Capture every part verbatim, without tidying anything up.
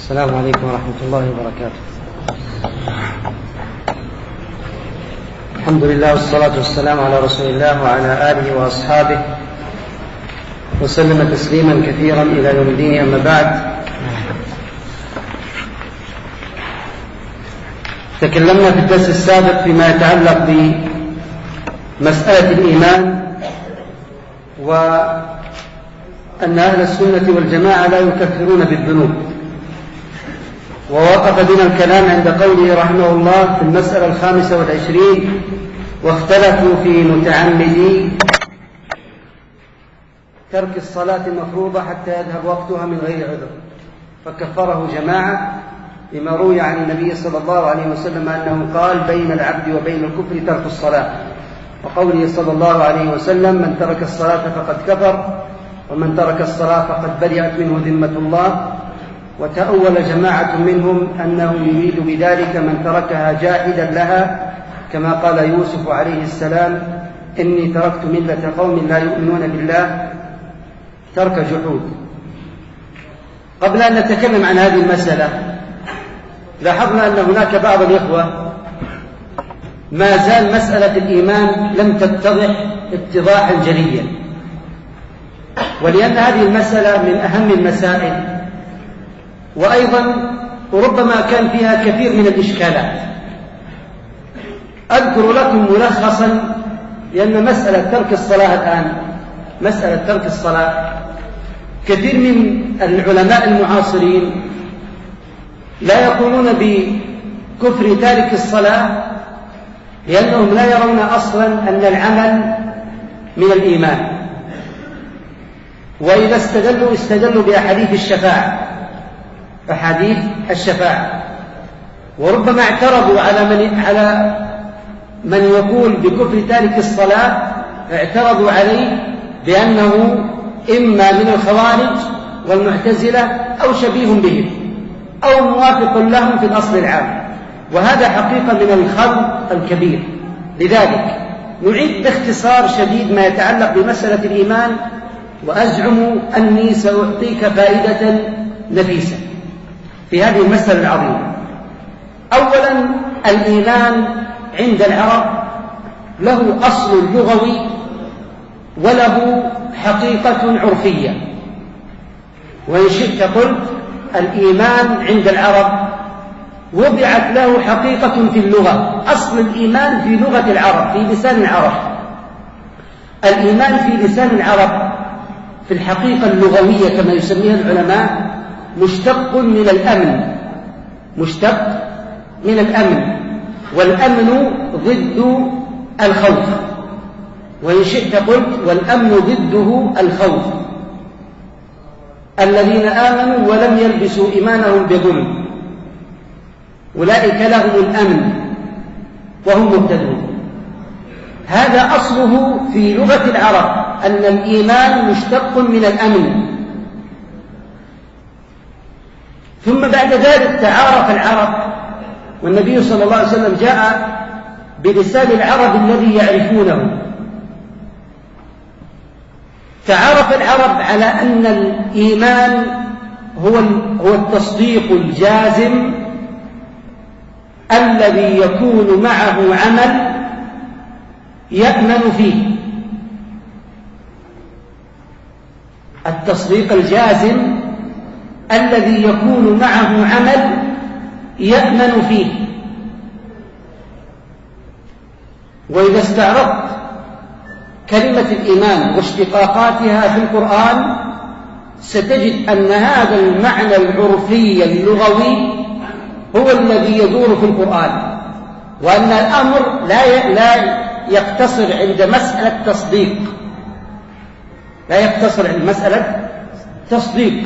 السلام عليكم ورحمة الله وبركاته. الحمد لله والصلاة والسلام على رسول الله وعلى آله وأصحابه وسلم تسليما كثيرا إلى يوم الدين. أما بعد، تكلمنا في الدرس السابق فيما يتعلق بمسألة الإيمان، وأن أهل السنة والجماعة لا يكفرون بالذنوب، ووقف بنا الكلام عند قوله رحمه الله في المسألة الخامسة والعشرين: واختلفوا في متعمدي ترك الصلاة المفروضة حتى يذهب وقتها من غير عذر، فكفره جماعة لما روي عن النبي صلى الله عليه وسلم أنه قال: بين العبد وبين الكفر ترك الصلاة، وقوله صلى الله عليه وسلم: من ترك الصلاة فقد كفر، ومن ترك الصلاة فقد برئت منه ذمة الله. وتأول جماعة منهم أنه يريد بذلك من تركها جاحدا لها، كما قال يوسف عليه السلام: إني تركت ملة قوم لا يؤمنون بالله، ترك جحود. قبل أن نتكلم عن هذه المسألة، لاحظنا أن هناك بعض الإخوة ما زال مسألة الإيمان لم تتضح اتضاحا جليا، ولأن هذه المسألة من أهم المسائل، وأيضا ربما كان فيها كثير من الإشكالات. أذكر لكم ملخصا، لأن مسألة ترك الصلاة الآن، مسألة ترك الصلاة، كثير من العلماء المعاصرين لا يقولون بكفر تارك الصلاة، لأنهم لا يرون أصلا أن العمل من الإيمان، وإذا استدلوا استدلوا بأحاديث الشفاعة، أحاديث الشفاعة، وربما اعترضوا على من على من يقول بكفر تارك الصلاة، اعترضوا عليه بأنه إما من الخوارج والمعتزلة أو شبيه بهم أو موافق لهم في الأصل العام، وهذا حقيقة من الخلط الكبير. لذلك نعيد باختصار شديد ما يتعلق بمسألة الإيمان، وأزعم أني سأعطيك فائدة نفيسة في هذه المسألة العظيمة. أولا، الإيمان عند العرب له أصل لغوي وله حقيقة عرفية، وإن شئت قلت الإيمان عند العرب وضعت له حقيقة في اللغة. أصل الإيمان في لغة العرب، في لسان العرب. الإيمان في لسان العرب في الحقيقة اللغوية كما يسميها العلماء مشتق من الأمن، مشتق من الأمن، والأمن ضد الخوف، وإن شئت قلت والأمن ضده الخوف. الذين آمنوا ولم يلبسوا إيمانهم بظلم أولئك لهم الأمن وهم مهتدون. هذا أصله في لغة العرب، أن الإيمان مشتق من الأمن. ثم بعد ذلك تعارف العرب، والنبي صلى الله عليه وسلم جاء بلسان العرب الذي يعرفونه. تعارف العرب على أن الإيمان هو هو التصديق الجازم الذي يكون معه عمل يأمن فيه. التصديق الجازم الذي يكون معه عمل يأمن فيه. وإذا استعرضت كلمة الإيمان واشتقاقاتها في القرآن ستجد أن هذا المعنى العرفي اللغوي هو الذي يدور في القرآن، وأن الأمر لا لا يقتصر عند مسألة تصديق، لا يقتصر عند مسألة تصديق،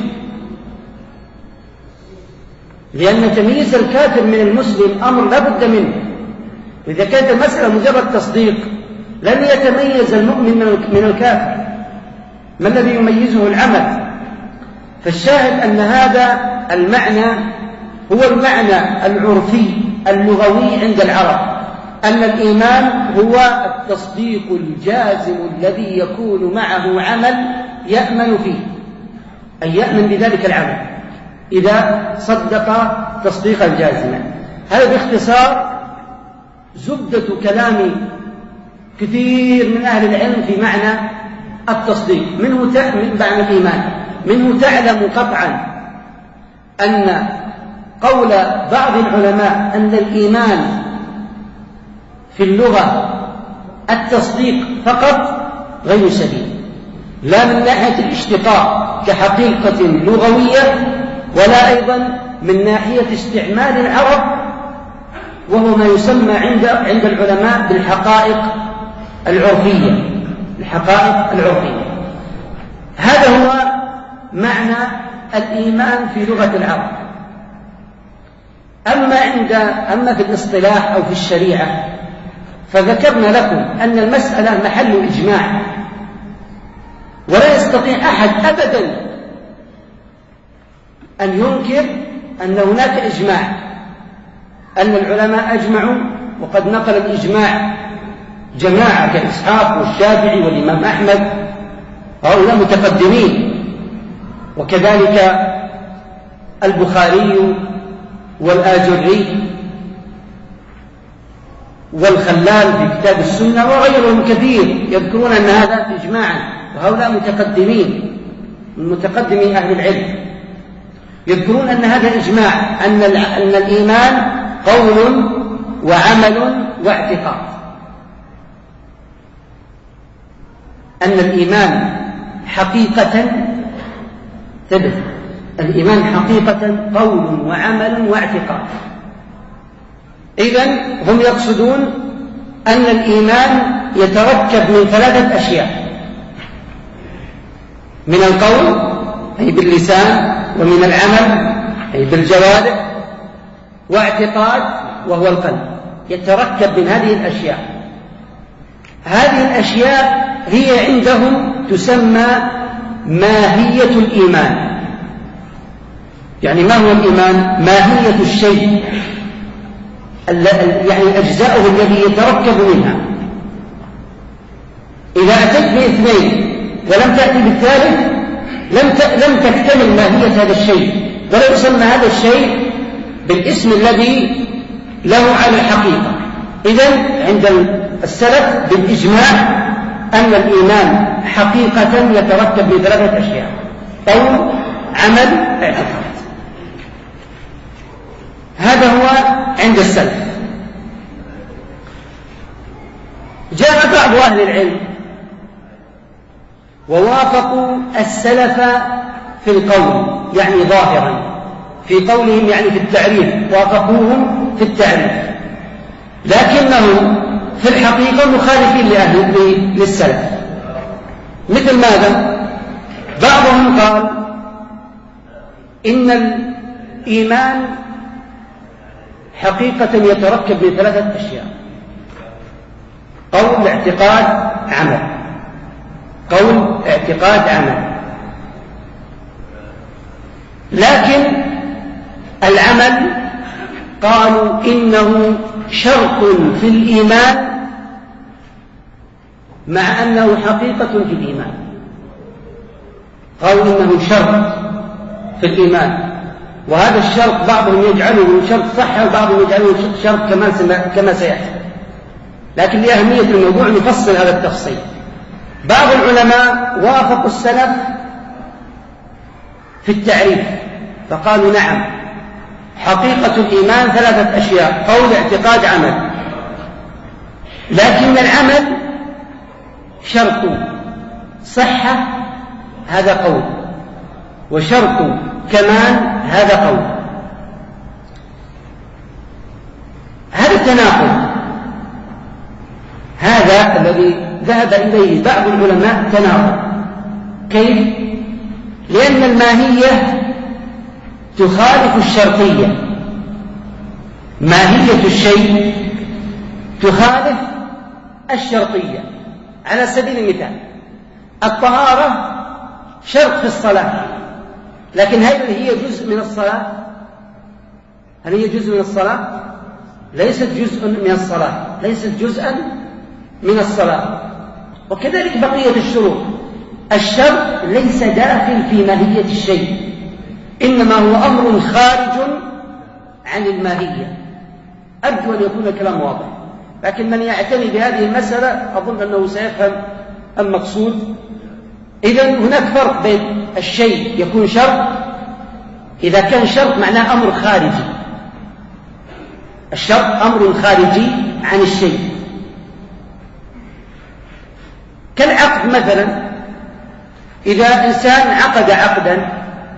لأن تمييز الكافر من المسلم أمر لا بد منه. وإذا كانت المسألة مجرد تصديق لن يتميز المؤمن من الكافر. ما الذي يميزه؟ العمل. فالشاهد أن هذا المعنى هو المعنى العرفي اللغوي عند العرب، أن الإيمان هو التصديق الجازم الذي يكون معه عمل يأمن فيه، أي يأمن بذلك العمل. إذا صدق تصديقا جازما. هذا باختصار زبدة كلام كثير من أهل العلم في معنى التصديق. منه من معنى الإيمان، منه تعلم قطعا أن قول بعض العلماء أن الإيمان في اللغة التصديق فقط غير سليم، لا من ناحية الاشتقاق كحقيقة لغوية، ولا أيضا من ناحية استعمال العرب، وهو ما يسمى عند عند العلماء بالحقائق العرفية. الحقائق العرفية هذا هو معنى الإيمان في لغة العرب. أما عند أما في الاصطلاح أو في الشريعة فذكرنا لكم أن المسألة محل إجماع، ولا يستطيع أحد أبدا أن ينكر أن هناك إجماع، أن العلماء أجمعوا، وقد نقل الإجماع جماعة كإسحاق والشافعي والإمام أحمد، هؤلاء متقدمين، وكذلك البخاري والآجري والخلال في كتاب السنة وغيرهم كثير يذكرون أن هذا إجماعا، وهؤلاء متقدمين من متقدمي أهل العلم يذكرون أن هذا إجماع، أن أن الإيمان قول وعمل واعتقاد، أن الإيمان حقيقة ثبت، الإيمان حقيقة قول وعمل واعتقاد. إذن هم يقصدون أن الإيمان يتركب من ثلاثة أشياء: من القول أي باللسان، ومن العمل أي بالجوارح، واعتقاد وهو القلب. يتركب من هذه الأشياء. هذه الأشياء هي عندهم تسمى ماهية الإيمان. يعني ما هو الإيمان؟ ماهية الشيء، يعني أجزاؤه الذي يتركب منها. إذا أتيت باثنين ولم تأتي بالثالث لم لم تكتمل ماهية هذا الشيء، ولا يسمى هذا الشيء بالاسم الذي له على الحقيقة. إذن عند السلف بالإجماع أن الإيمان حقيقة يتركب من ثلاثة أشياء: قول، عمل، اعتقاد. هذا هو عند السلف. جاء بعض أهل العلم ووافقوا السلف في القول، يعني ظاهرا في قولهم، يعني في التعريف، وافقوهم في التعريف، لكنهم في الحقيقة مخالفين لأهل للسلف. مثل ماذا؟ بعضهم قال إن الإيمان حقيقة يتركب من ثلاثة أشياء: قول، اعتقاد، عمل. قول، اعتقاد، عمل. لكن العمل قالوا إنه شرط في الإيمان، مع أنه حقيقة في الإيمان. قالوا إنه شرط في الإيمان، وهذا الشرط بعضهم يجعله شرط صحة، وبعضهم يجعله شرط كما سيأتي، لكن لأهمية الموضوع نفصل هذا التفصيل. بعض العلماء وافقوا السلف في التعريف فقالوا نعم، حقيقة الإيمان ثلاثة أشياء: قول، اعتقاد، عمل. لكن العمل شرط صحة، هذا قول، وشرط كمال، هذا قول. هذا التناقض، هذا الذي ذهب إليه بعض العلماء تناقض. كيف؟ لأن الماهية تخالف الشرطية، ماهية الشيء تخالف الشرطية. على سبيل المثال، الطهارة شرط في الصلاة، لكن هل هي جزء من الصلاة؟ هل هي جزء من الصلاة؟ ليست جزء من الصلاة، ليست جزءا من الصلاة. وكذلك بقية الشروط. الشرط ليس داخل في ماهية الشيء، إنما هو أمر خارج عن الماهية. أرجو أن يكون الكلام واضح، لكن من يعتني بهذه المسألة أظن أنه سيفهم المقصود. إذن هناك فرق بين الشيء يكون شرط، إذا كان شرط معناه أمر خارجي، الشرط أمر خارجي عن الشيء، كالعقد مثلا. إذا إنسان عقد عقدا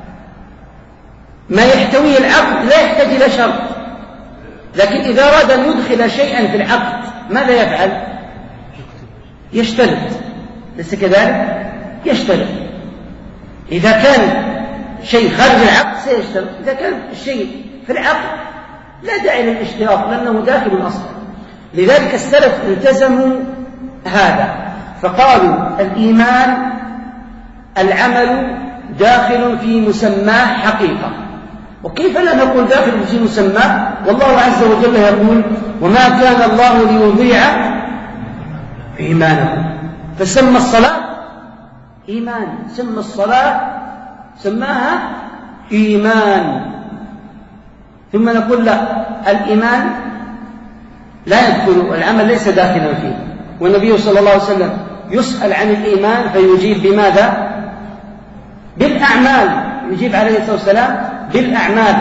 ما يحتويه العقد لا يحتاج إلى شرط، لكن إذا أراد أن يدخل شيئا في العقد ماذا يفعل؟ يشترط، ليس كذلك؟ يشترط. إذا كان شيء خارج العقد سيشترط، إذا كان الشيء في العقد لا داعي للاشتراط لأنه داخل أصلا. لذلك السلف التزموا هذا فقالوا الإيمان العمل داخل في مسماه حقيقة. وكيف لا نقول داخل في مسماه والله عز وجل يقول وما كان الله ليضيع إيمانكم، فسمى الصلاة إيمان، سمى الصلاة سماها إيمان. ثم نقول لا، الإيمان لا يدخل، العمل ليس داخلا فيه. والنبي صلى الله عليه وسلم يسأل عن الإيمان فيجيب بماذا؟ بالأعمال، يجيب عليه الصلاة والسلام بالأعمال.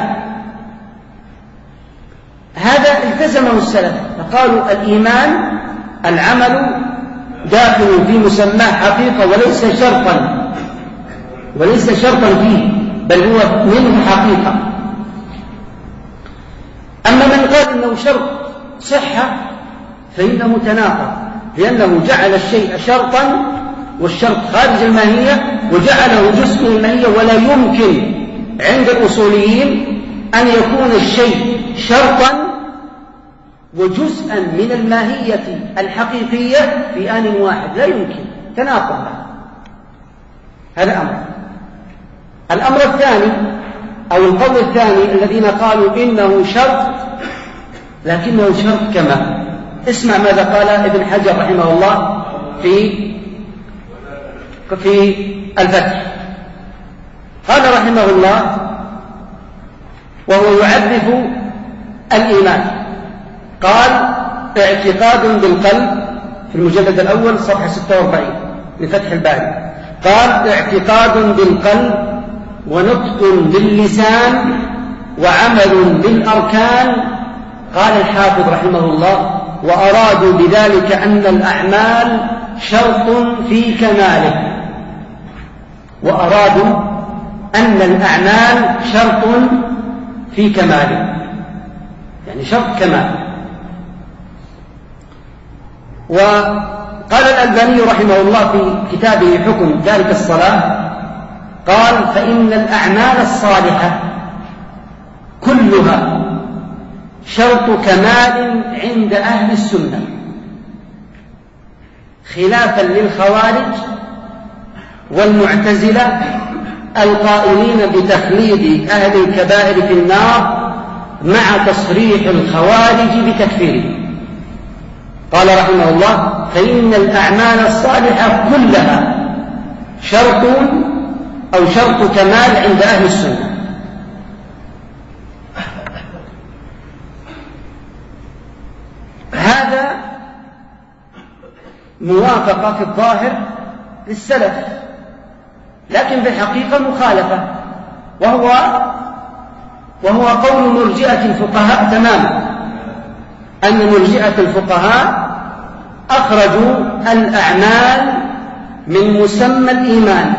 هذا التزمه السلف فقالوا الإيمان العمل داخل في مسماه حقيقة وليس شرطا، وليس شرطا فيه بل هو منه حقيقة. أما من قال إنه شرط صحة فإنه تناقض، لأنه جعل الشيء شرطا والشرط خارج الماهية وجعله جزء من الماهية. ولا يمكن عند الأصوليين أن يكون الشيء شرطا وجزءا من الماهية الحقيقية في آن واحد، لا يمكن، تناقض. هذا أمر. الأمر الثاني أو القول الثاني الذين قالوا إنه شرط لكنه شرط كمال. اسمع ماذا قال ابن حجر رحمه الله في في الفتح. قال رحمه الله وهو يعرف الإيمان، قال اعتقاد بالقلب في المجلد الأول صفحة ستة وأربعين من فتح الباري، قال اعتقاد بالقلب ونطق باللسان وعمل بالأركان. قال الحافظ رحمه الله وأرادوا بذلك أن الأعمال شرط في كماله، وأرادوا أن الأعمال شرط في كماله، يعني شرط كمال. وقال الألباني رحمه الله في كتابه حكم ذلك الصلاة قال فإن الأعمال الصالحة كلها شرط كمال عند أهل السنة، خلافا للخوارج والمعتزلة القائلين بتخليد أهل الكبائر في النار مع تصريح الخوارج بتكفيره. قال رحمه الله فإن الأعمال الصالحة كلها شرط أو شرط كمال عند أهل السنة. هذا موافقة في الظاهر للسلف، لكن في الحقيقة مخالفة، وهو وهو قول مرجئة الفقهاء تماما، أن مرجئة الفقهاء أخرجوا الأعمال من مسمى الإيمان،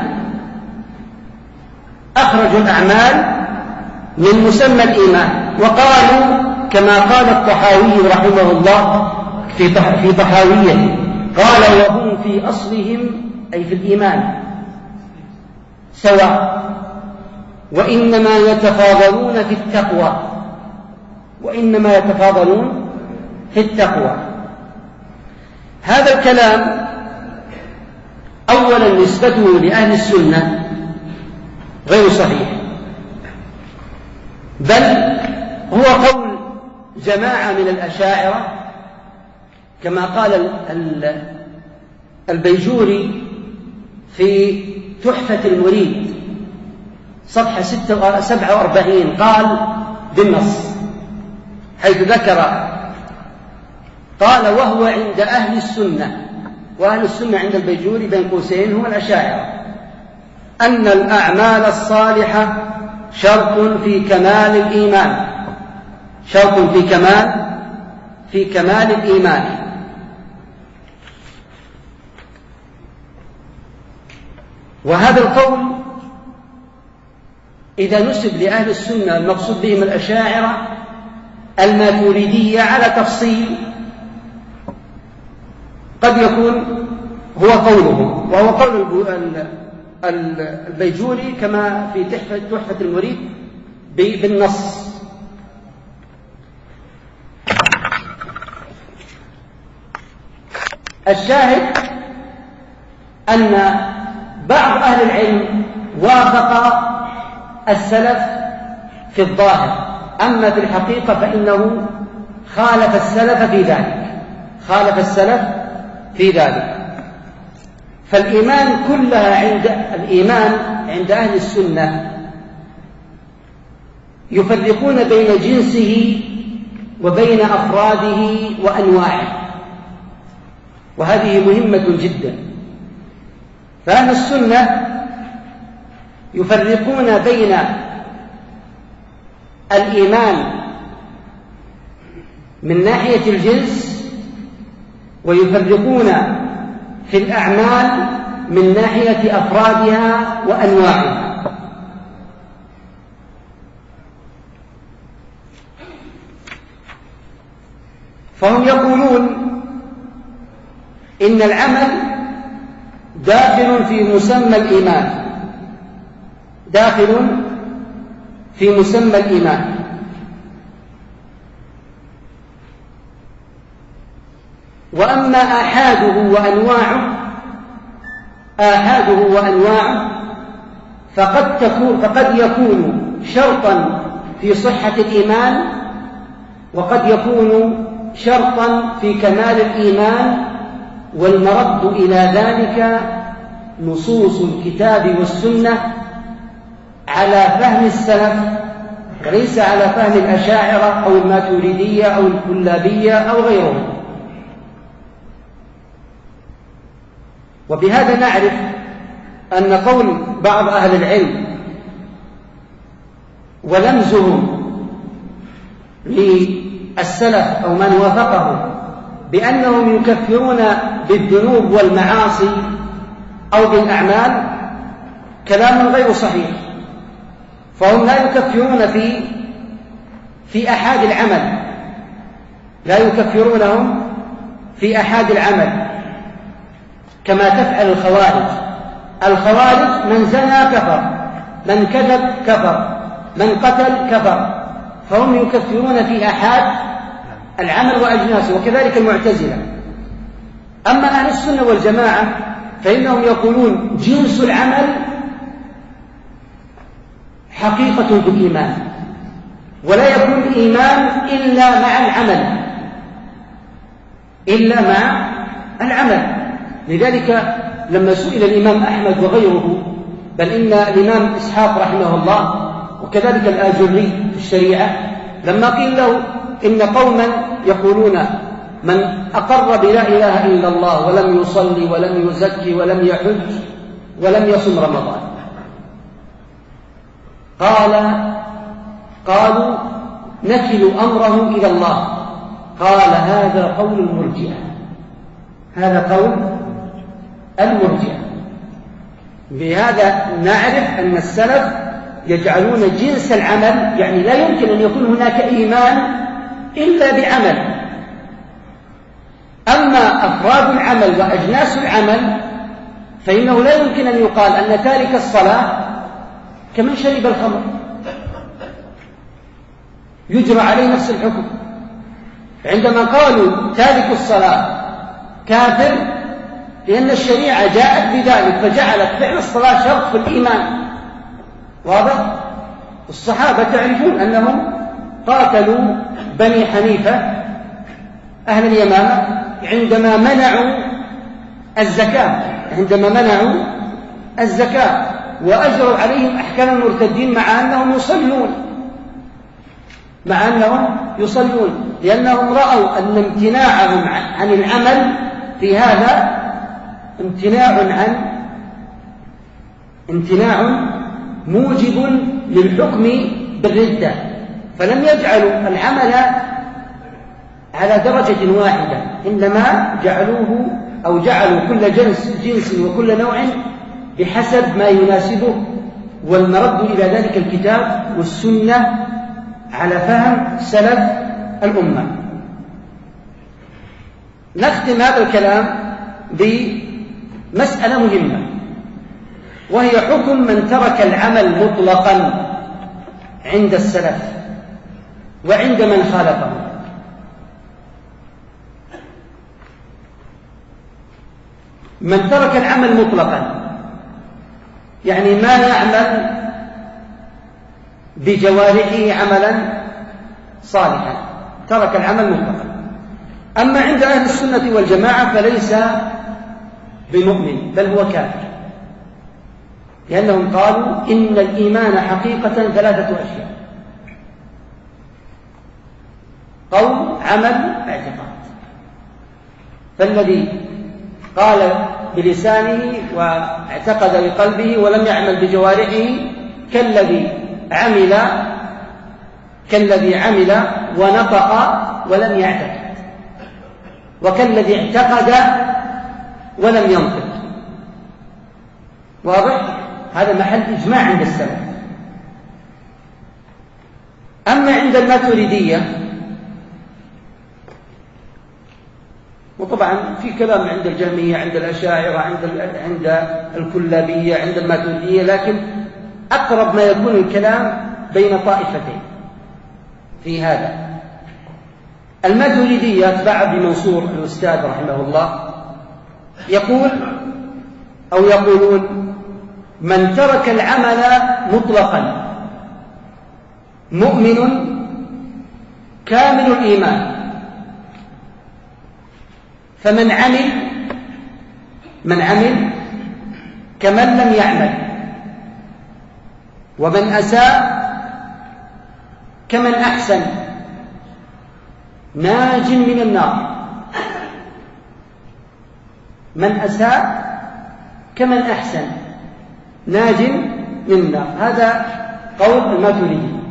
أخرجوا الأعمال من مسمى الإيمان، وقالوا كما قال الطحاوي رحمه الله في طحاويته قال وهم في أصلهم أي في الإيمان سواء، وإنما يتفاضلون في التقوى، وإنما يتفاضلون في التقوى. هذا الكلام أولا نسبته لأهل السنة غير صحيح، بل هو قول جماعة من الأشاعرة كما قال البيجوري في تحفة المريد صفحة سبعة وأربعين قال بالنص حيث ذكر قال: وهو عند أهل السنة، وأهل السنة عند البيجوري بين قوسين هم الأشاعرة، أن الأعمال الصالحة شرط في كمال الإيمان، شرط في كمال في كمال الإيمان. وهذا القول إذا نسب لأهل السنة المقصود بهم الأشاعرة الماتريدية على تفصيل قد يكون هو قولهم، وهو قول البيجوري كما في تحفة المريد بالنص. الشاهد أن بعض أهل العلم وافق السلف في الظاهر، أما في الحقيقة فإنه خالف السلف في ذلك، خالف السلف في ذلك. فالإيمان كلها عند الإيمان عند أهل السنة يفرقون بين جنسه وبين أفراده وأنواعه، وهذه مهمة جدا. فأهل السنة يفرقون بين الإيمان من ناحية الجنس، ويفرقون في الأعمال من ناحية أفرادها وأنواعها. فهم يقولون إن العمل داخل في مسمى الإيمان، داخل في مسمى الإيمان، وأما آحاده وأنواعه آحاده وأنواعه فقد تكون فقد يكون شرطا في صحة الإيمان، وقد يكون شرطا في كمال الإيمان، والمرد إلى ذلك نصوص الكتاب والسنة على فهم السلف، وليس على فهم الأشاعرة أو الماتريدية أو الكلابية أو غيرهم. وبهذا نعرف أن قول بعض أهل العلم ولمزهم للسلف أو من وافقهم بأنهم يكفرون بالذنوب والمعاصي أو بالأعمال كلام غير صحيح. فهم لا يكفرون في في أحاد العمل، لا يكفرونهم في أحاد العمل كما تفعل الخوارج. الخوارج من زنى كفر، من كذب كفر، من قتل كفر، فهم يكفرون في أحاد العمل وأجناسه، وكذلك المعتزلة. أما أهل السنة والجماعة فإنهم يقولون جنس العمل حقيقة بالإيمان، ولا يكون الإيمان إلا مع العمل، إلا مع العمل. لذلك لما سئل الإمام أحمد وغيره، بل إن الإمام إسحاق رحمه الله وكذلك الآجري في الشريعة، لما قيل له إن قوما يقولون من أقر بلا إله إلا الله ولم يصلي ولم يزكي ولم يحج ولم يصم رمضان، قال قالوا نكل أمره إلى الله، قال هذا قول المرجئة، هذا قول المرجئة. بهذا نعرف أن السلف يجعلون جنس العمل، يعني لا يمكن أن يكون هناك إيمان إلا بعمل. أما أفراد العمل وأجناس العمل فإنه لا يمكن أن يقال أن تارك الصلاة كمن شرب الخمر، يجرى عليه نفس الحكم. عندما قالوا تارك الصلاة كافر لأن الشريعة جاءت بذلك فجعلت فعل الصلاة شرط في الإيمان، واضح؟ الصحابة تعرفون أنهم قاتلوا بني حنيفة أهل اليمامة عندما منعوا الزكاة، عندما منعوا الزكاة وأجروا عليهم أحكام المرتدين مع أنهم يصلون مع أنهم يصلون لأنهم رأوا أن امتناعهم عن العمل في هذا امتناع عن امتناع موجب للحكم بالردة، فلم يجعلوا العمل على درجة واحدة، إنما جعلوه أو جعلوا كل جنس, جنس وكل نوع بحسب ما يناسبه، والمرد إلى ذلك الكتاب والسنة على فهم سلف الأمة. نختم هذا الكلام بمسألة مهمة، وهي حكم من ترك العمل مطلقا عند السلف وعند من خالفه. من ترك العمل مطلقا يعني ما يعمل بجوارحه عملا صالحا، ترك العمل مطلقا. أما عند أهل السنة والجماعة فليس بمؤمن بل هو كافر، لأنهم قالوا إن الإيمان حقيقة ثلاثة أشياء: قول، عمل، اعتقاد. فالذي قال بلسانه واعتقد بقلبه ولم يعمل بجوارحه كالذي عمل كالذي عمل ونطق ولم يعتقد، وكالذي اعتقد ولم ينطق. واضح؟ هذا محل إجماع عند السلف. أما عند الماتريدية، وطبعا في كلام عند الجهمية، عند الأشاعرة، عند عند الكلابية، عند الماتريدية، لكن أقرب ما يكون الكلام بين طائفتين في هذا. الماتريدية اتباع ابن منصور الأستاذ رحمه الله يقول أو يقولون: من ترك العمل مطلقا مؤمن كامل الإيمان، فمن عمل من عمل كمن لم يعمل، ومن أساء كمن أحسن، ناج من النار. من أساء كمن أحسن، ناج من النار. هذا قول الماتريدي.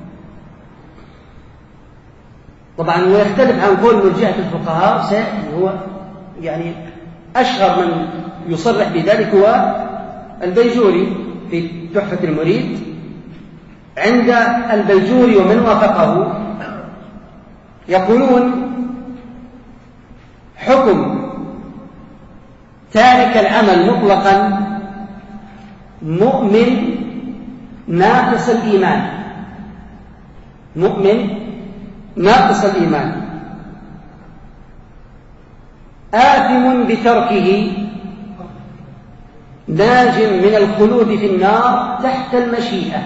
طبعا ويختلف عن قول مرجئة الفقهاء، هو يعني أشهر من يصرح بذلك هو البيجوري في تحفة المريد. عند البيجوري ومن وافقه يقولون: حكم تارك العمل مطلقا مؤمن ناقص الإيمان، مؤمن ناقص الإيمان، آثم بتركه، ناج من الخلود في النار تحت المشيئة،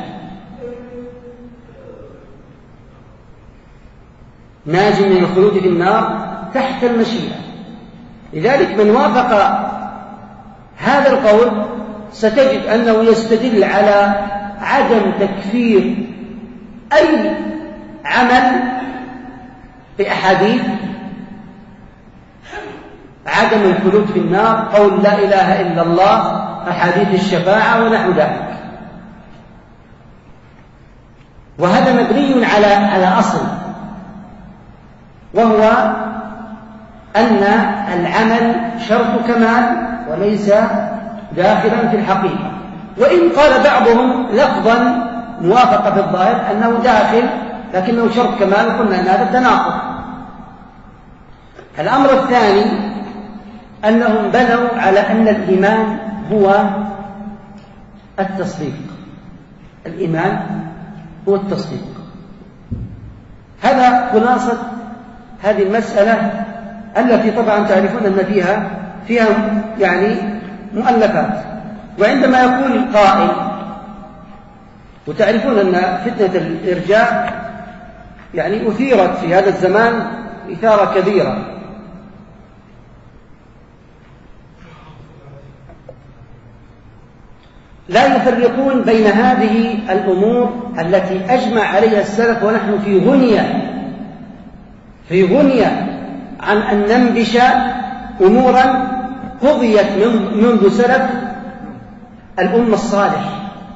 ناج من الخلود في النار تحت المشيئة. لذلك من وافق هذا القول ستجد أنه يستدل على عدم تكفير أي عمل بأحاديث عدم الخلود في النار، قول لا إله إلا الله، أحاديث الشفاعة ونحو ذلك. وهذا مبني على على أصل، وهو أن العمل شرط كمال وليس داخلا في الحقيقة. وإن قال بعضهم لفظا موافقة في الظاهر أنه داخل لكنه شرط كمال، قلنا أن هذا تناقض. الأمر الثاني أنهم بنوا على أن الإيمان هو التصديق، الإيمان هو التصديق. هذا خلاصة هذه المسألة التي طبعا تعرفون أن فيها فيها يعني مؤلفات. وعندما يقول القائل، وتعرفون أن فتنة الإرجاء يعني أثيرت في هذا الزمان إثارة كبيرة، لا يفرقون بين هذه الأمور التي أجمع عليها السلف، ونحن في غنية في غنية عن أن ننبش أمورا قضيت منذ سلف الأمة الصالح،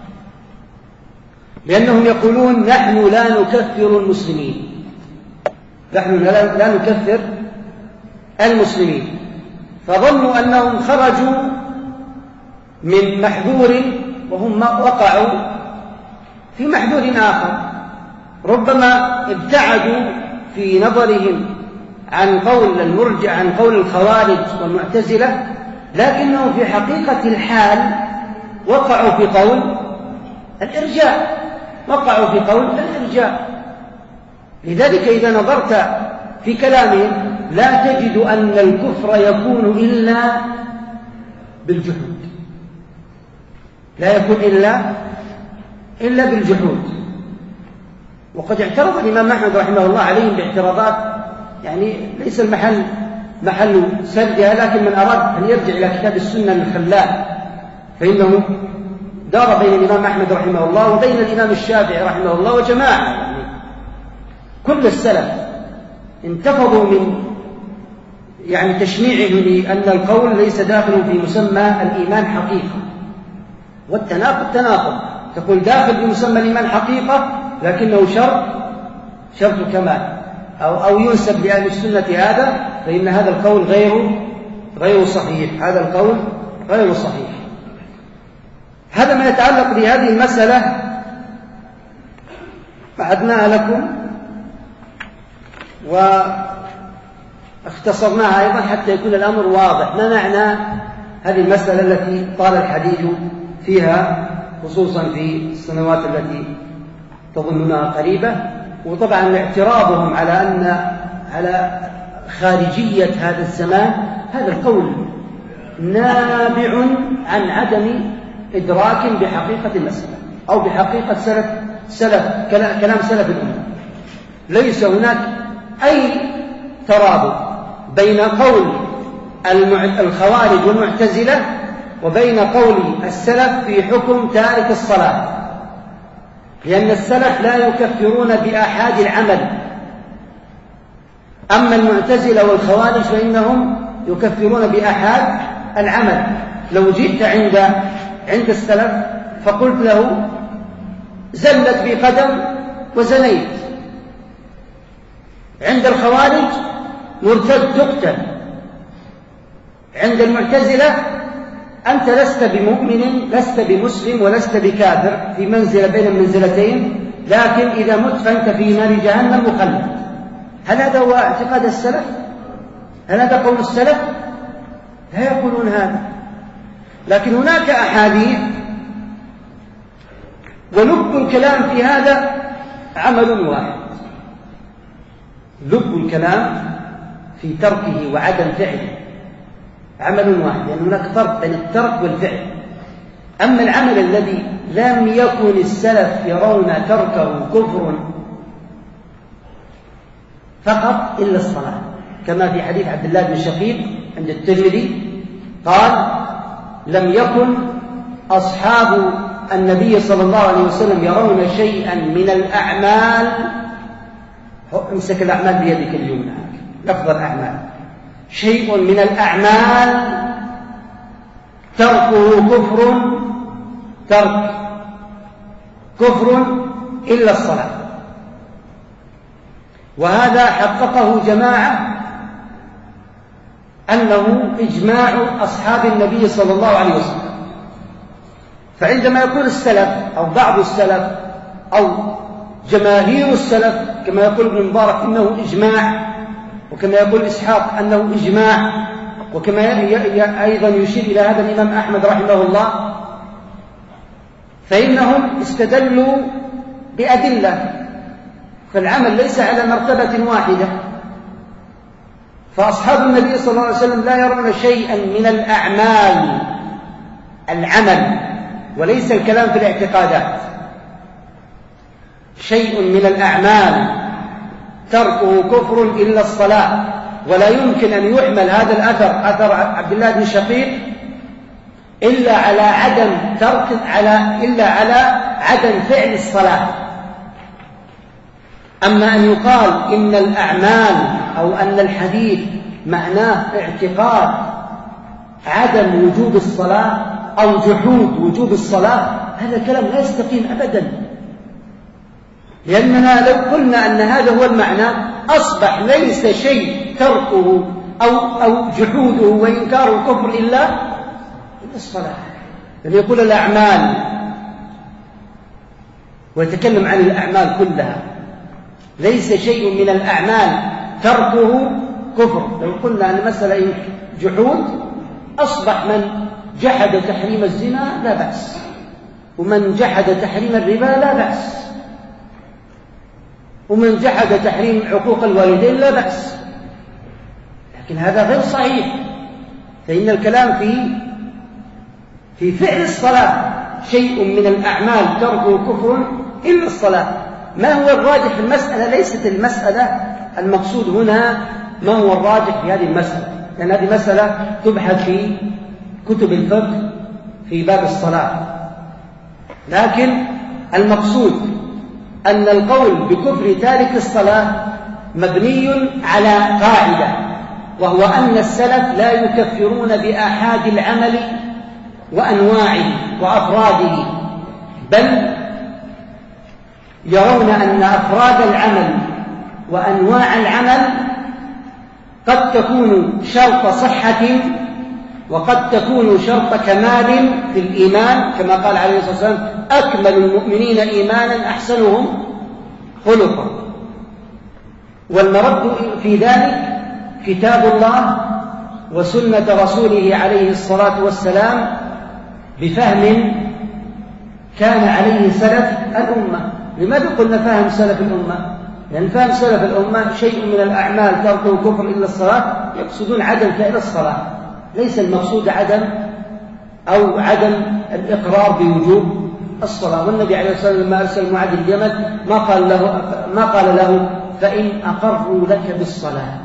لأنهم يقولون نحن لا نكفر المسلمين، نحن لا نكفر المسلمين، فظنوا أنهم خرجوا من محذور وهم وقعوا في محذور آخر، ربما ابتعدوا في نظرهم عن قول المرجع عن قول الخوارج والمعتزلة، لكنهم في حقيقة الحال وقعوا في قول الإرجاء وقعوا في قول الإرجاء. لذلك إذا نظرت في كلامهم لا تجد أن الكفر يكون إلا بالجحود، لا يكون إلا إلا بالجحود. وقد اعترض الإمام أحمد رحمه الله عليهم باعتراضات يعني ليس المحل محل سردها، لكن من أراد أن يرجع إلى كتاب السنة الخلال فإنه دار بين الإمام أحمد رحمه الله وبين الإمام الشافعي رحمه الله وجماعة، يعني كل السلف انتفضوا من يعني تشنيعه لأن القول ليس داخل في مسمى الإيمان حقيقة، والتناقض تناقض، تقول داخل في مسمى الإيمان حقيقة لكنه شرط شرط كمال، أو, أو ينسب لأهل السنة هذا، فإن هذا القول غير غير صحيح، هذا القول غير صحيح. هذا ما يتعلق بهذه المسألة أعدناها لكم واختصرناها أيضا حتى يكون الأمر واضح، ما معنى هذه المسألة التي طال الحديث فيها خصوصا في السنوات التي تظنونها قريبة. وطبعا اعتراضهم على أن على خارجية هذا الزمان، هذا القول نابع عن عدم إدراك بحقيقة المسألة أو بحقيقة سلف سلف كلام سلف الأمة. ليس هناك أي ترابط بين قول الخوارج والمعتزلة وبين قول السلف في حكم تارك الصلاة، لأن السلف لا يكفرون بآحاد العمل، أما المعتزلة والخوارج فإنهم يكفرون بآحاد العمل. لو جئت عند عند السلف فقلت له زلت بي قدم وزنيت، عند الخوارج مرتد تقتل، عند المعتزلة أنت لست بمؤمن لست بمسلم ولست بكافر، في منزلة بين المنزلتين، لكن إذا مت فأنت في نار جهنم مخلد. هل هذا هو اعتقاد السلف؟ هل هذا قول السلف؟ لا يقولون هذا. لكن هناك أحاديث ولب الكلام في هذا عمل واحد، لب الكلام في تركه وعدم فعله عمل واحد، لأن يعني هناك فرق بين الترك والفعل. أما العمل الذي لم يكن السلف يرون تركه كفر فقط إلا الصلاة، كما في حديث عبد الله بن شقيق عند الترمذي قال لم يكن أصحاب النبي صلى الله عليه وسلم يرون شيئا من الأعمال، امسك الأعمال بيدك اليمنى، لفظ الأعمال، شيء من الأعمال تركه كفر ترك كفر إلا الصلاة. وهذا حققه جماعة أنه إجماع أصحاب النبي صلى الله عليه وسلم. فعندما يقول السلف أو بعض السلف أو جماهير السلف كما يقول ابن مبارك إنه إجماع، وكما يقول إسحاق أنه إجماع، وكما أيضا يشير إلى هذا الإمام أحمد رحمه الله، فإنهم استدلوا بأدلة، فالعمل ليس على مرتبة واحدة. فأصحاب النبي صلى الله عليه وسلم لا يرون شيئا من الأعمال العمل، وليس الكلام في الاعتقادات، شيء من الأعمال تركه كفر إلا الصلاة. ولا يمكن أن يحمل هذا الأثر أثر عبد الله بن شقيق إلا على عدم ترك على إلا على عدم فعل الصلاة. أما أن يقال إن الأعمال أو أن الحديث معناه اعتقاد عدم وجوب الصلاة أو جحود وجوب الصلاة، هذا كلام لا يستقيم أبدا، لأننا لو قلنا أن هذا هو المعنى أصبح ليس شيء تركه أو, أو جحوده وإنكاره كفر إلا الصلاة. لأن يقول الأعمال ويتكلم عن الأعمال كلها، ليس شيء من الأعمال تركه كفر. لو قلنا أن مسألة جحود أصبح من جحد تحريم الزنا لا بأس، ومن جحد تحريم الربا لا بأس، ومن جحد تحريم عقوق الوالدين لا بأس. لكن هذا غير صحيح، فإن الكلام في في فعل الصلاة. شيء من الأعمال تركه كفر إلا الصلاة. ما هو الراجح في المسألة؟ ليست المسألة المقصود هنا ما هو الراجح في هذه المسألة، لأن هذه مسألة تبحث في كتب الفقه في باب الصلاة. لكن المقصود أن القول بكفر تارك الصلاة مبني على قاعدة، وهو أن السلف لا يكفرون بآحاد العمل وأنواعه وأفراده، بل يرون أن أفراد العمل وأنواع العمل قد تكون شرط صحة وقد تكون شرط كمال في الإيمان، كما قال عليه الصلاة والسلام: أكمل المؤمنين إيمانا أحسنهم خلقا. والمرد في ذلك كتاب الله وسنة رسوله عليه الصلاة والسلام بفهم كان عليه سلف الأمة. لماذا قلنا فهم سلف الأمة؟ لأن فهم سلف الأمة شيء من الأعمال تركه كفر إلا الصلاة، يقصدون عدم فعل الصلاة، ليس المقصود عدم أو عدم الإقرار بوجوب الصلاة. والنبي عليه الصلاة والسلام لما أرسل معاذ اليمن ما قال له ما قال له فإن أقروا لك بالصلاة،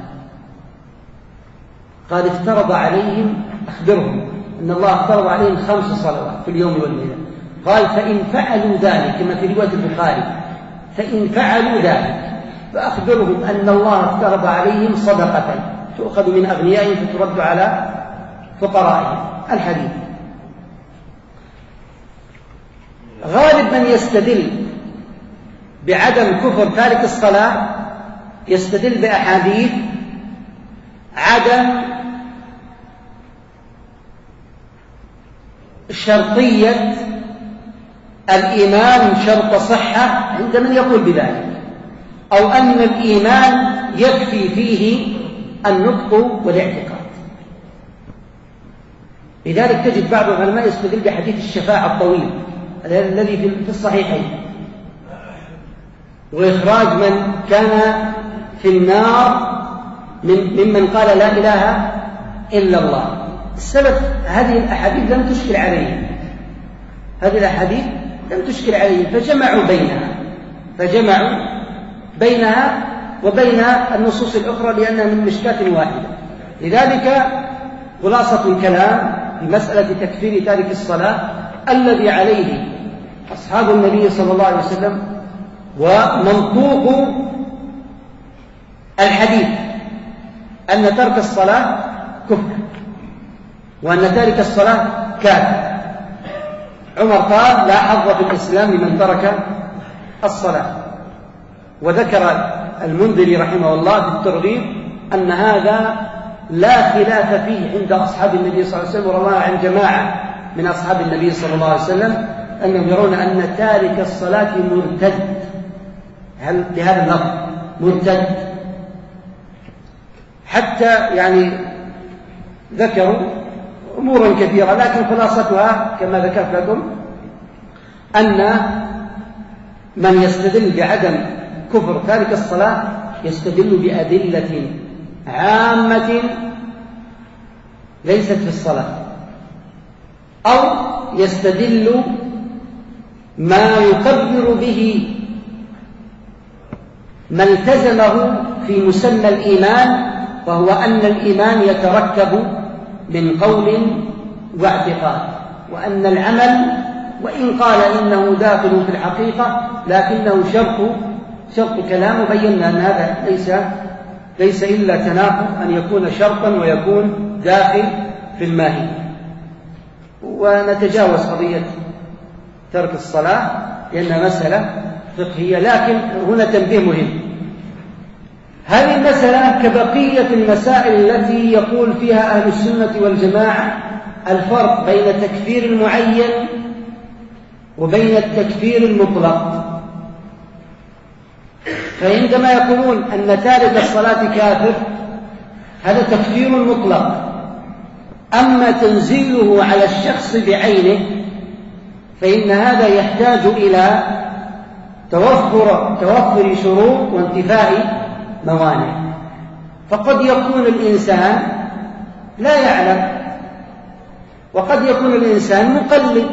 قال افترض عليهم، أخبرهم أن الله افترض عليهم خمس صلوات في اليوم والليلة، قال فإن فعلوا ذلك كما في رواية البخاري، فإن فعلوا ذلك فأخبرهم أن الله افترض عليهم صدقة تؤخذ من أغنيائهم فترد على فقرائهم. الحديث. غالب من يستدل بعدم كفر تارك الصلاة يستدل بأحاديث عدم شرطية الإيمان شرط صحة عند من يقول بذلك، أو أن الإيمان يكفي فيه النطق والاعتقاد. لذلك تجد بعض العلماء يستدل بحديث الشفاعة الطويل الذي في الصحيحين، وإخراج من كان في النار ممن قال لا إله إلا الله. السلف هذه الأحاديث لم تشكل عليهم، هذه الأحاديث لم تشكل عليهم، فجمعوا بينها فجمعوا بينها وبين النصوص الأخرى لأنها من مشكاة واحدة. لذلك خلاصة الكلام في مسألة تكفير تارك الصلاة الذي عليه أصحاب النبي صلى الله عليه وسلم ومنطوق الحديث أن ترك الصلاة كفر، وأن تارك الصلاة كافر. عمر قال: لا حظ في الإسلام لمن ترك الصلاة. وذكر المنذري رحمه الله في الترغيب أن هذا لا خلاف فيه عند أصحاب النبي صلى الله عليه وسلم، ورواه عن جماعة من أصحاب النبي صلى الله عليه وسلم أنهم يرون أن تارك الصلاة مرتد. هل بهذا اللفظ مرتد؟ حتى يعني ذكروا أمورا كثيرة، لكن خلاصتها كما ذكرت لكم أن من يستدل بعدم كفر تارك الصلاة يستدل بأدلة عامة ليست في الصلاة، أو يستدل ما يقرر به ما التزمه في مسمى الإيمان، وهو أن الإيمان يتركب من قول واعتقاد. وأن العمل وإن قال إنه داخل في الحقيقة لكنه شرط شرط كلام، وبينا أن هذا ليس ليس إلا تناقض، أن يكون شرطا ويكون داخل في الماهية. ونتجاوز قضية ترك الصلاة لأنها مسألة فقهية، لكن هنا تنبيه مهم. هذه المسألة كبقية المسائل التي يقول فيها أهل السنة والجماعة الفرق بين تكفير المعين وبين التكفير المطلق. فعندما يقولون أن تارك الصلاة كافر هذا تكفير مطلق، أما تنزيله على الشخص بعينه فإن هذا يحتاج إلى توفر توفر شروط وانتفاء موانع. فقد يكون الإنسان لا يعلم، وقد يكون الإنسان مقلد،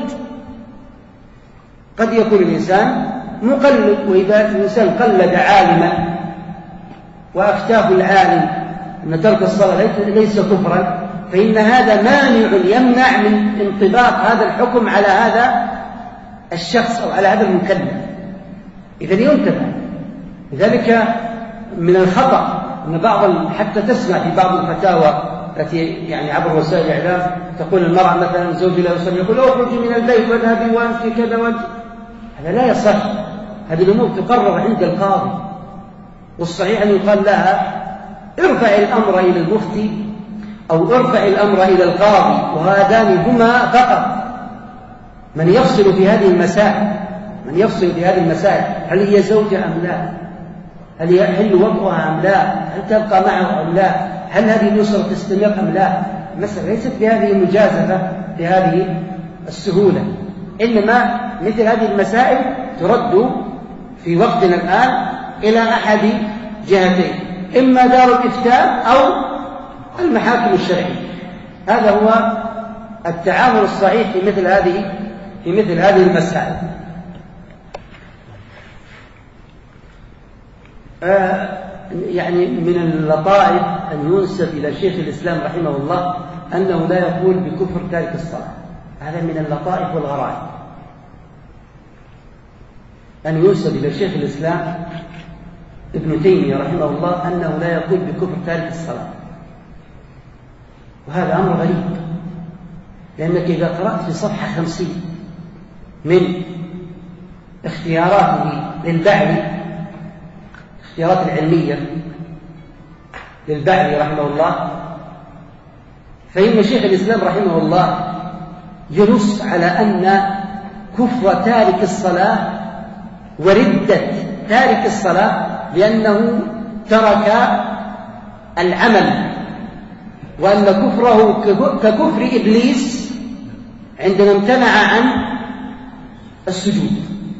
قد يكون الإنسان مقلد، وإذا الإنسان قلد عالما وأفتاه العالم أن ترك الصلاة ليس كفرا فإن هذا مانع يمنع من انطباق هذا الحكم على هذا الشخص أو على هذا المكلف. إذن ينتبه. لذلك من الخطأ أن بعض حتى تسمع في بعض الفتاوى التي يعني عبر وسائل الإعلام تقول المرأة مثلا زوجي لا يصلي يقول اخرجي من البيت واذهبي وأنت كذا وأنت، هذا لا يصح. هذه الأمور تقرر عند القاضي، والصحيح أن يقال لها ارفع الأمر إلى المفتي أو ارفع الأمر إلى القاضي، وهذان هما فقط من يفصل في هذه المسائل، من يفصل في هذه المسائل هل هي زوجة أم لا، هل يحل وضعها أم لا، هل تبقى معه أم لا، هل هذه النصرة تستمر أم لا. المسألة ليست بهذه المجازفة بهذه السهولة، إنما مثل هذه المسائل ترد في وقتنا الآن إلى أحد جهتين، إما دار الإفتاء أو المحاكم الشرعية. هذا هو التعامل الصحيح في مثل هذه في مثل هذه المسائل. آه يعني من اللطائف أن ينسب إلى شيخ الإسلام رحمه الله أنه لا يقول بكفر تارك الصلاة. هذا من اللطائف والغرائب أن ينسب إلى شيخ الإسلام ابن تيمية رحمه الله أنه لا يقول بكفر تارك الصلاة، وهذا أمر غريب، لأنك إذا قرأت في صفحة خمسين من اختياراته للبعلي، اختيارات العلمية للبعلي رحمه الله، فإن شيخ الإسلام رحمه الله ينص على أن كفر تارك الصلاة وردة تارك الصلاة لأنه ترك العمل، وأن كفره ككفر إبليس عندما امتنع عن السجود.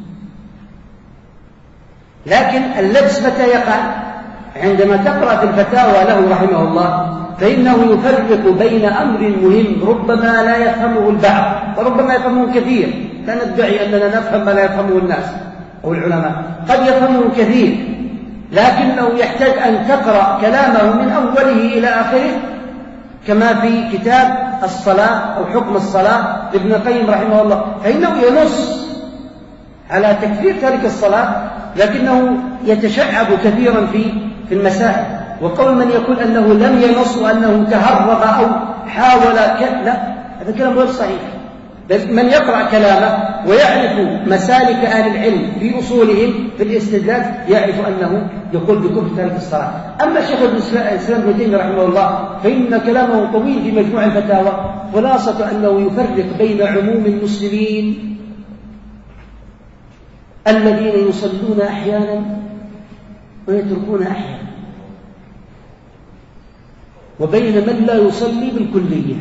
لكن اللبس متى يقع؟ عندما تقرأ في الفتاوى له رحمه الله فإنه يفرق بين أمر مهم ربما لا يفهمه البعض وربما يفهمه الكثير، لا ندعي أننا نفهم ما لا يفهمه الناس أو العلماء، قد يفهمه كثير لكنه يحتاج أن تقرأ كلامه من أوله إلى آخره، كما في كتاب الصلاة أو حكم الصلاة لابن القيم رحمه الله، فإنه ينص على تكفير تارك الصلاة لكنه يتشعب كثيرا في في المسائل. وقول من يقول أنه لم ينص وأنه تهرب أو حاول ك... لا، هذا كلام غير صحيح. من يقرأ كلامه ويعرف مسالك أهل العلم في أصولهم في الاستدلال يعرف أنه يقول بكفر تارك الصلاة. أما شيخ الإسلام ابن تيمية رحمه الله فإن كلامه طويل في مجموع الفتاوى، خلاصة أنه يفرق بين عموم المسلمين الذين يصلون أحيانا ويتركون أحيانا، وبين من لا يصلي بالكلية.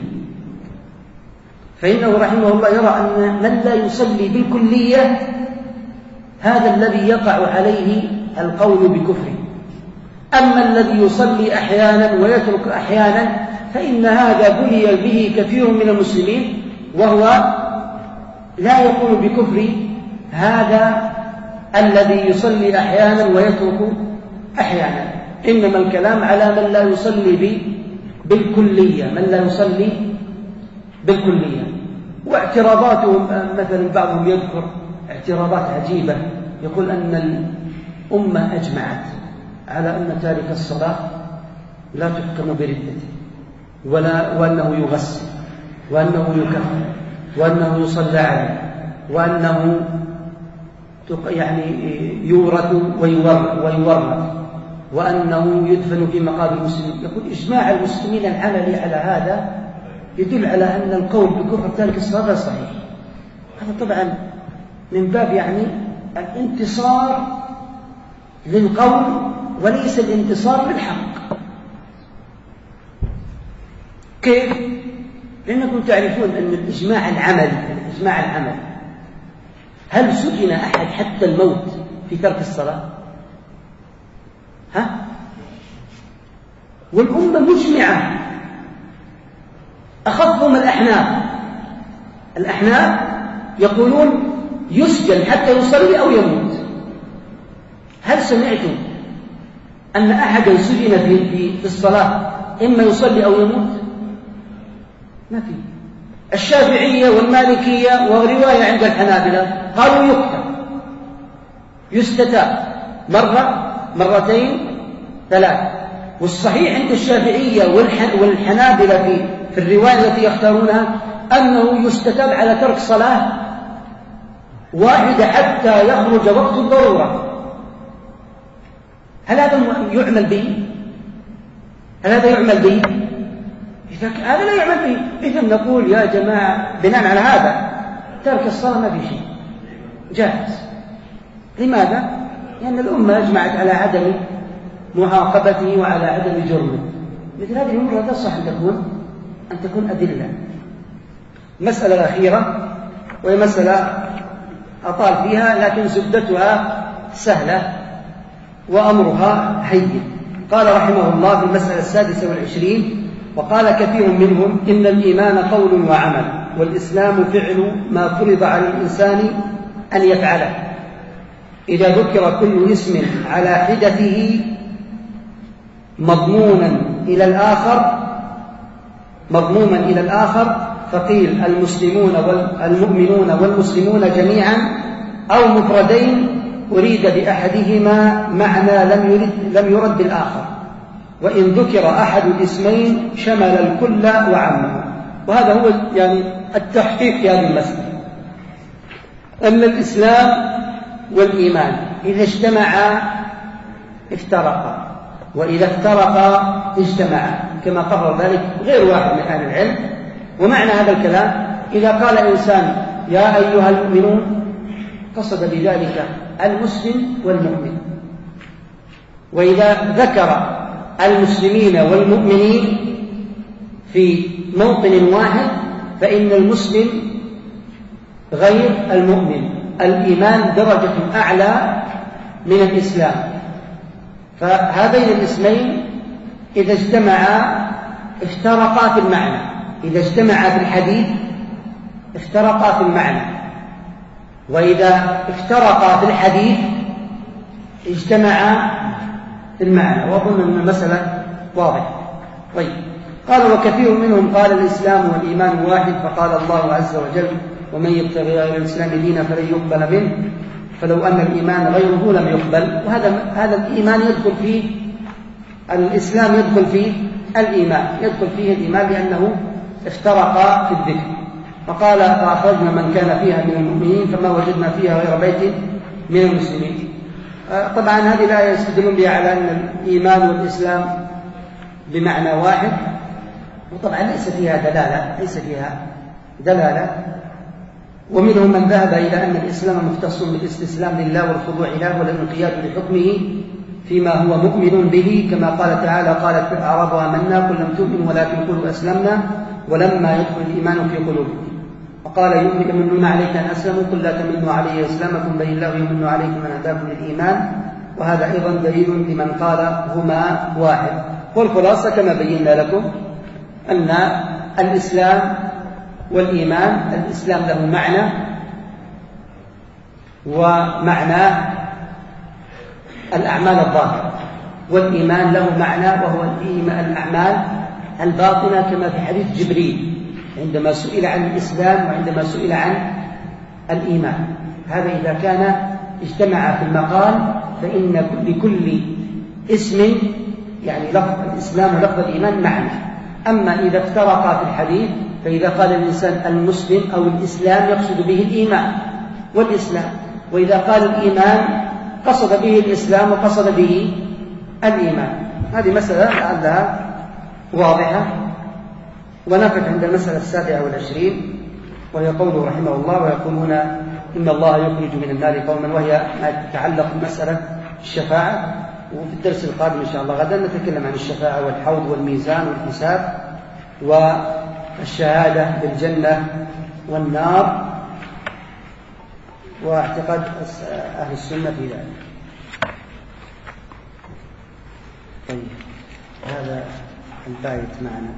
فإنه رحمه الله يرى أن من لا يصلي بالكلية هذا الذي يقع عليه القول بكفره، أما الذي يصلي أحيانا ويترك أحيانا فإن هذا بلي به كثير من المسلمين وهو لا يقول بكفر هذا الذي يصلي أحيانا ويترك أحيانا، إنما الكلام على من لا يصلي بالكلية، من لا يصلي بالكلية. واعتراضاتهم مثلا بعضهم يذكر اعتراضات عجيبة، يقول أن الأمة أجمعت على أن تارك الصلاة لا تحكم بردته ولا وأنه يغسل وأنه يكفر وأنه يصلى عليه وأنه يعني يورث ويورث وأنه يدفن في مقابر المسلمين. يقول إجماع المسلمين العملي على هذا يدل على أن القول بكفر تارك الصلاة صحيح. هذا طبعا من باب يعني الانتصار للقول وليس الانتصار للحق. كيف؟ لأنكم تعرفون أن الإجماع العملي الإجماع العملي هل سجن أحد حتى الموت في ترك الصلاة؟ ها؟ والأمة مجمعة، أخذهم الأحناف. الأحناف يقولون يسجن حتى يصلي أو يموت. هل سمعتم أن أحدا سجن في الصلاة إما يصلي أو يموت؟ ما في. الشافعية والمالكية ورواية عند الحنابلة قالوا يقتل يستتاب مرة مرتين ثلاث. والصحيح عند الشافعية والحنابلة في في الرواية التي يختارونها أنه يستتاب على ترك صلاة واحدة حتى يخرج وقت الضرورة. هل هذا يعمل به؟ هل هذا يعمل به؟ إذا هذا لا يعمل به، إذن نقول يا جماعة بناء على هذا ترك الصلاة ما في شيء جاهز. لماذا؟ لأن الأمة أجمعت على عدم معاقبته وعلى عدم جرمه. مثل هذه الأمور لا تصح أن تكون أن تكون أدلة. المسألة الأخيرة وهي مسألة أطال فيها لكن زبدتها سهلة وأمرها هين. قال رحمه الله في المسألة السادسة والعشرين: وقال كثير منهم إن الإيمان قول وعمل، والإسلام فعل ما فرض على الإنسان أن يفعله. إذا ذكر كل اسم على حدته مضمونا إلى الآخر مضموما إلى الآخر فقيل المسلمون والمؤمنون والمسلمون جميعا، أو مفردين أريد بأحدهما معنى لم يرد, لم يرد بالآخر، وإن ذكر أحد الاسمين شمل الكل وعمه. وهذا هو يعني التحقيق في هذه المسألة، أن الإسلام والإيمان إذا اجتمعا افترقا، وإذا افترقا اجتمعا، كما قرر ذلك غير واحد من أهل العلم. ومعنى هذا الكلام إذا قال إنسان يا أيها المؤمنون قصد بذلك المسلم والمؤمن، وإذا ذكر المسلمين والمؤمنين في موطن واحد فإن المسلم غير المؤمن. الإيمان درجة أعلى من الإسلام. فهذين الاسمين إذا اجتمعا افترقا في المعنى، إذا اجتمعا في الحديث افترقا في المعنى، وإذا افترقا في الحديث اجتمعا في المعنى. وأظن أن المسألة واضحة. طيب، قال وكثير منهم قال الإسلام والإيمان واحد، فقال الله عز وجل ومن يبتغي غير الإسلام دينا فلن يقبل منه، فلو أن الإيمان غيره لم يقبل. وهذا هذا الإيمان يدخل فيه الإسلام، يدخل فيه الإيمان، يدخل فيه الإيمان لأنه افترقا في الذكر. فقال فأخرجنا من كان فيها من المؤمنين فما وجدنا فيها غير بيت من المسلمين. طبعا هذه الآية يستدلون بها على أن الإيمان والإسلام بمعنى واحد، وطبعا ليس فيها دلالة ليس فيها دلالة ومنهم من ذهب إلى أن الإسلام مختص بالاستسلام لله والخضوع له والانقياد لحكمه فيما هو مؤمن به، كما قال تعالى قالت الأعراب آمنا قل لم تؤمنوا ولكن قولوا أسلمنا ولما يدخل الإيمان في قلوبكم. وقال يمنون عليك أن أسلموا قل لا تمنوا علي إسلامكم بل الله يمن عليكم أن هداكم للإيمان. وهذا أيضا دليل لمن قال هما واحد. والخلاصة كما بينا لكم أن الإسلام والإيمان، الإسلام له معنى، ومعنى الأعمال الظاهرة، والإيمان له معنى وهو الأعمال الباطنة، كما في حديث جبريل عندما سئل عن الإسلام وعندما سئل عن الإيمان. هذا إذا كان اجتمع في المقال فإن لكل اسم يعني لفظ الإسلام ولفظ الإيمان معنى. أما إذا افترقا في الحديث فإذا قال الإنسان المسلم أو الإسلام يقصد به الإيمان والإسلام، وإذا قال الإيمان قصد به الإسلام وقصد به الإيمان. هذه مسألة لعلها واضحة. ونقف عند المسألة السابعة والعشرين وهي قوله رحمه الله: ويقولون إن الله يخرج من النار قوما، وهي ما تتعلق بمسألة الشفاعة. وفي الدرس القادم إن شاء الله غدا نتكلم عن الشفاعة والحوض والميزان والحساب والشهادة بالجنة والنار واعتقاد أهل السنة في ذلك. طيب هذا انتهت معنا.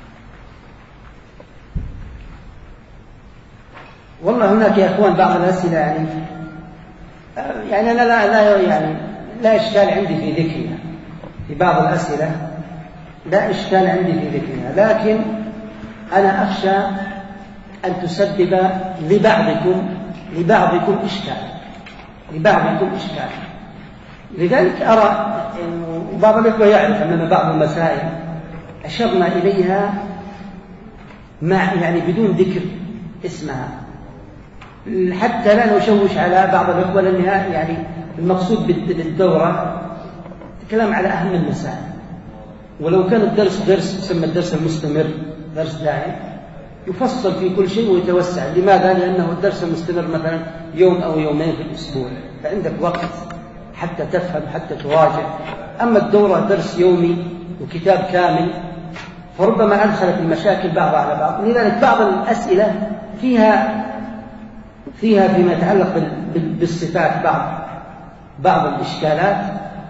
والله هناك يا أخوان بعض الأسئلة يعني يعني أنا لا لا يعني لا إشكال عندي في ذكرها، في بعض الأسئلة لا إشكال عندي في ذكرها، لكن أنا أخشى أن تسبب لبعضكم لبعضكم إشكال لبعضكم إشكال لذلك أرى وبعض الإخوة يعرف أننا بعض المسائل أشرنا إليها مع يعني بدون ذكر اسمها حتى لا نشوش على بعض الإخوة، لأنها يعني المقصود بالدورة الكلام على أهم المسائل. ولو كان الدرس درس يسمى الدرس المستمر درس دائم يفصل في كل شيء ويتوسع. لماذا؟ لأنه الدرس المستمر مثلا يوم أو يومين في الأسبوع فعندك وقت حتى تفهم حتى تراجع. أما الدورة درس يومي وكتاب كامل فربما أدخلت المشاكل بعض على بعض. لذلك بعض الأسئلة فيها فيها فيما يتعلق بالصفات بعض بعض الإشكالات،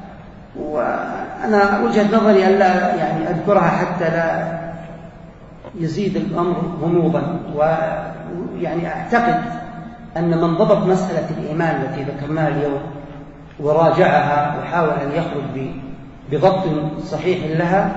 وأنا وجهة نظري أن لا يعني أذكرها حتى لا يزيد الأمر غموضا. ويعني أعتقد أن من ضبط مسألة الإيمان التي ذكرناها اليوم وراجعها وحاول أن يخرج بضبط صحيح لها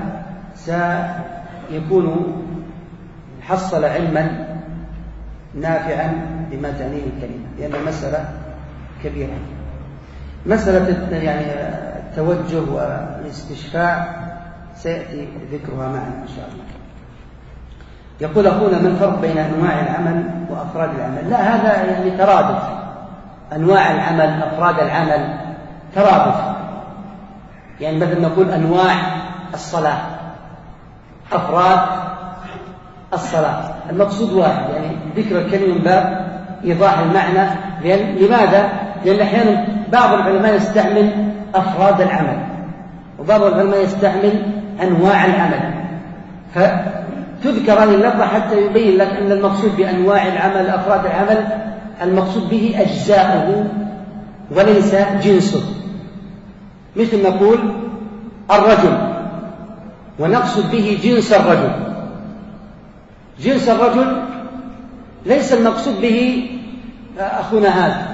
سيكون حصل علما نافعا بما تعنيه الكلمة، لأن مسألة كبيرة. مسألة يعني التوجه والاستشفاع سيأتي ذكرها معنا إن شاء الله. يقول أخونا: ما الفرق بين أنواع العمل وأفراد العمل؟ لا، هذا يعني ترادف. أنواع العمل أفراد العمل ترادف. يعني مثلا نقول أنواع الصلاة أفراد الصلاة، المقصود واحد، يعني ذكر الكلمة من باب إيضاح المعنى. لأن لماذا؟ لأن أحيانا بعض العلماء يستعمل أفراد العمل وبعض العلماء يستعمل أنواع العمل، فتذكر هذه اللفظة حتى يبين لك أن المقصود بأنواع العمل أفراد العمل المقصود به أجزاؤه وليس جنسه. مثل نقول الرجل ونقصد به جنس الرجل. جنس الرجل ليس المقصود به أخونا هذا،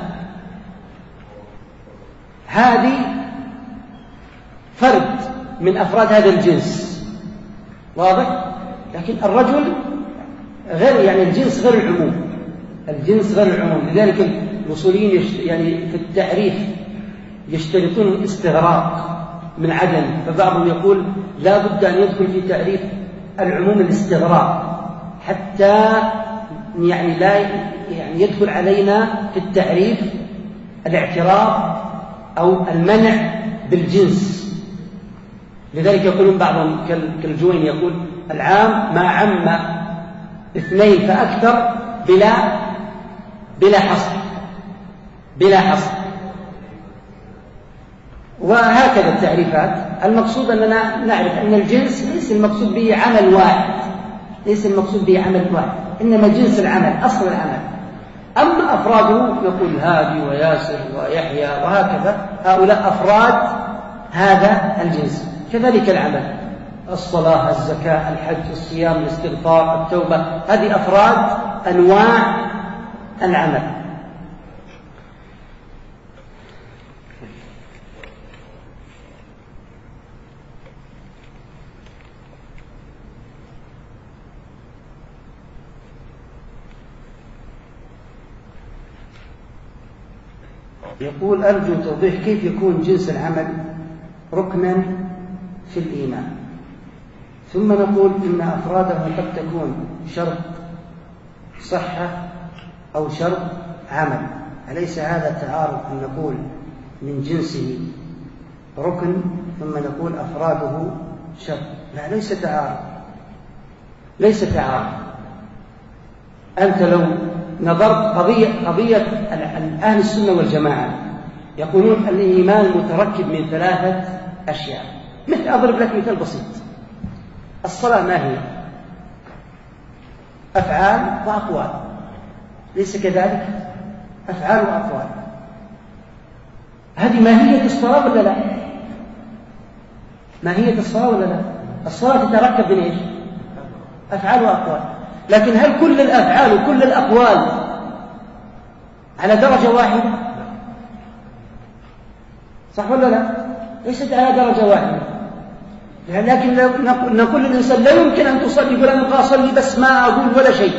هذه فرد من أفراد هذا الجنس، واضح؟ لكن الرجل غير، يعني الجنس غير العموم، الجنس غير العموم. لذلك الوصوليين يعني في التعريف يشترطون الاستغراق من عدم، فبعضهم يقول لا بد أن يدخل في تعريف العموم الاستغراق حتى يعني لا يعني يدخل علينا في التعريف الاعتراف أو المنع بالجنس. لذلك يقولون بعضهم كالجويني يقول العام ما عم اثنين فأكثر بلا بلا حصر بلا حصر. وهكذا التعريفات. المقصود أننا نعرف أن الجنس ليس المقصود به عمل واحد، ليس المقصود به عمل واحد، إنما جنس العمل، أصل العمل. أما أفراده نقول هادي وياسر ويحيى وهكذا، هؤلاء أفراد هذا الجنس. كذلك العمل، الصلاة، الزكاة، الحج، الصيام، الاستغفار، التوبة، هذه أفراد أنواع العمل. يقول أرجو توضيح كيف يكون جنس العمل ركنا في الإيمان، ثم نقول إن أفراده قد تكون شرط صحة أو شرط عمل، أليس هذا تعارض أن نقول من جنسه ركن ثم نقول أفراده شرط؟ لا، ليس تعارض، ليس تعارض. أنت لو نظرت قضية قضية أهل السنة والجماعة يقولون الإيمان متركب من ثلاثة أشياء. مثل أضرب لك مثال بسيط، الصلاة ما هي؟ أفعال وأقوال، ليس كذلك؟ أفعال وأقوال، هذه ماهية الصلاة ولا لا؟ ماهية الصلاة ولا لا؟ الصلاة تتركب من إيش؟ أفعال وأقوال، لكن هل كل الأفعال وكل الأقوال على درجة واحدة؟ صح ولا لا؟ ليست على درجة واحدة. لكن نقول للإنسان لا يمكن أن تصلي، يقول أنا أبغى أصلي بس ما أقول ولا شيء.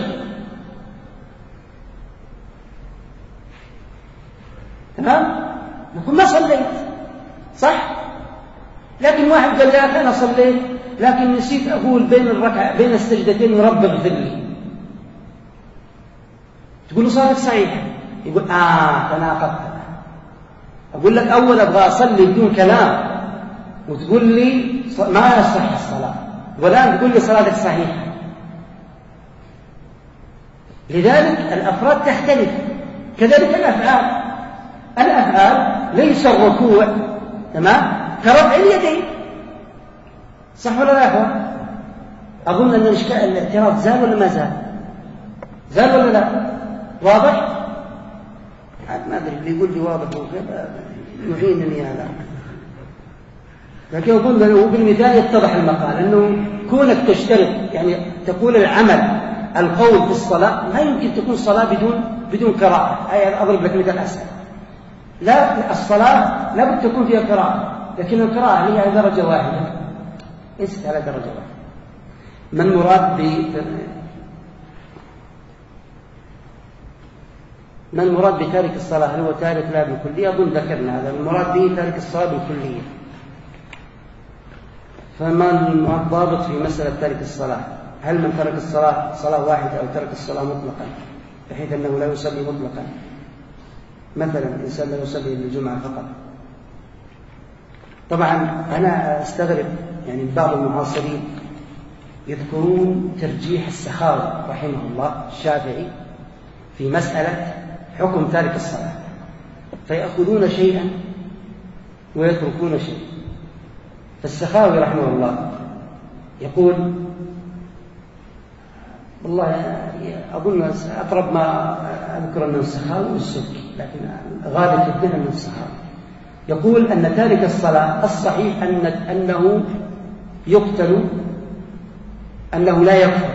تمام؟ نقول ما صليت، صح؟ لكن واحد قال لي أنا صليت لكن نسيت أقول بين الركعة بين السجدتين رب اغفر لي. تقول له صلاتك صحيحة، يقول آه تناقضت. أقول لك أول أبغى أصلي بدون كلام وتقول لي ما يصح الصلاة، والآن تقول لي صلاتك صحيحة. لذلك الأفراد تختلف، كذلك الأفعال. الأفعال ليس الركوع تمام كرفع اليدين، صح ولا لا يا أخوان؟ أظن أن الاعتراض زال ولا ما زال؟ زال ولا لا؟ واضح؟ ما أدري اللي يقول لي واضح يعينني هذا، لكن أقول له بالمثال يتضح المقال، أنه كونك تشترط يعني تقول العمل القول في الصلاة ما يمكن تكون صلاة بدون بدون قراءة. أي أضرب لك مثال أسهل، لا الصلاة لابد تكون فيها قراءة، لكن القراءة هي على درجة واحدة، ليست على درجة واحدة. ما المراد ب ما المراد بتارك الصلاة؟ هل هو تارك لا بالكلية؟ أظن ذكرنا هذا. المراد به تارك الصلاة بالكلية. فما الضابط في مسألة تارك الصلاة؟ هل من ترك الصلاة صلاة واحدة أو ترك الصلاة مطلقا بحيث أنه لا يصلي مطلقا؟ مثلا الإنسان لا يصلي للجمعة فقط. طبعا أنا أستغرب يعني بعض المعاصرين يذكرون ترجيح السخاوي رحمه الله الشافعي في مسألة حكم تارك الصلاة، فيأخذون شيئا ويتركون شيئا. فالسخاوي رحمه الله يقول والله أظن أقرب ما أذكر أنه السخاوي والسبكي، لكن غالب جدا من السخاوي يقول أن تارك الصلاة الصحيح أن أنه يقتل، أنه لا يكفر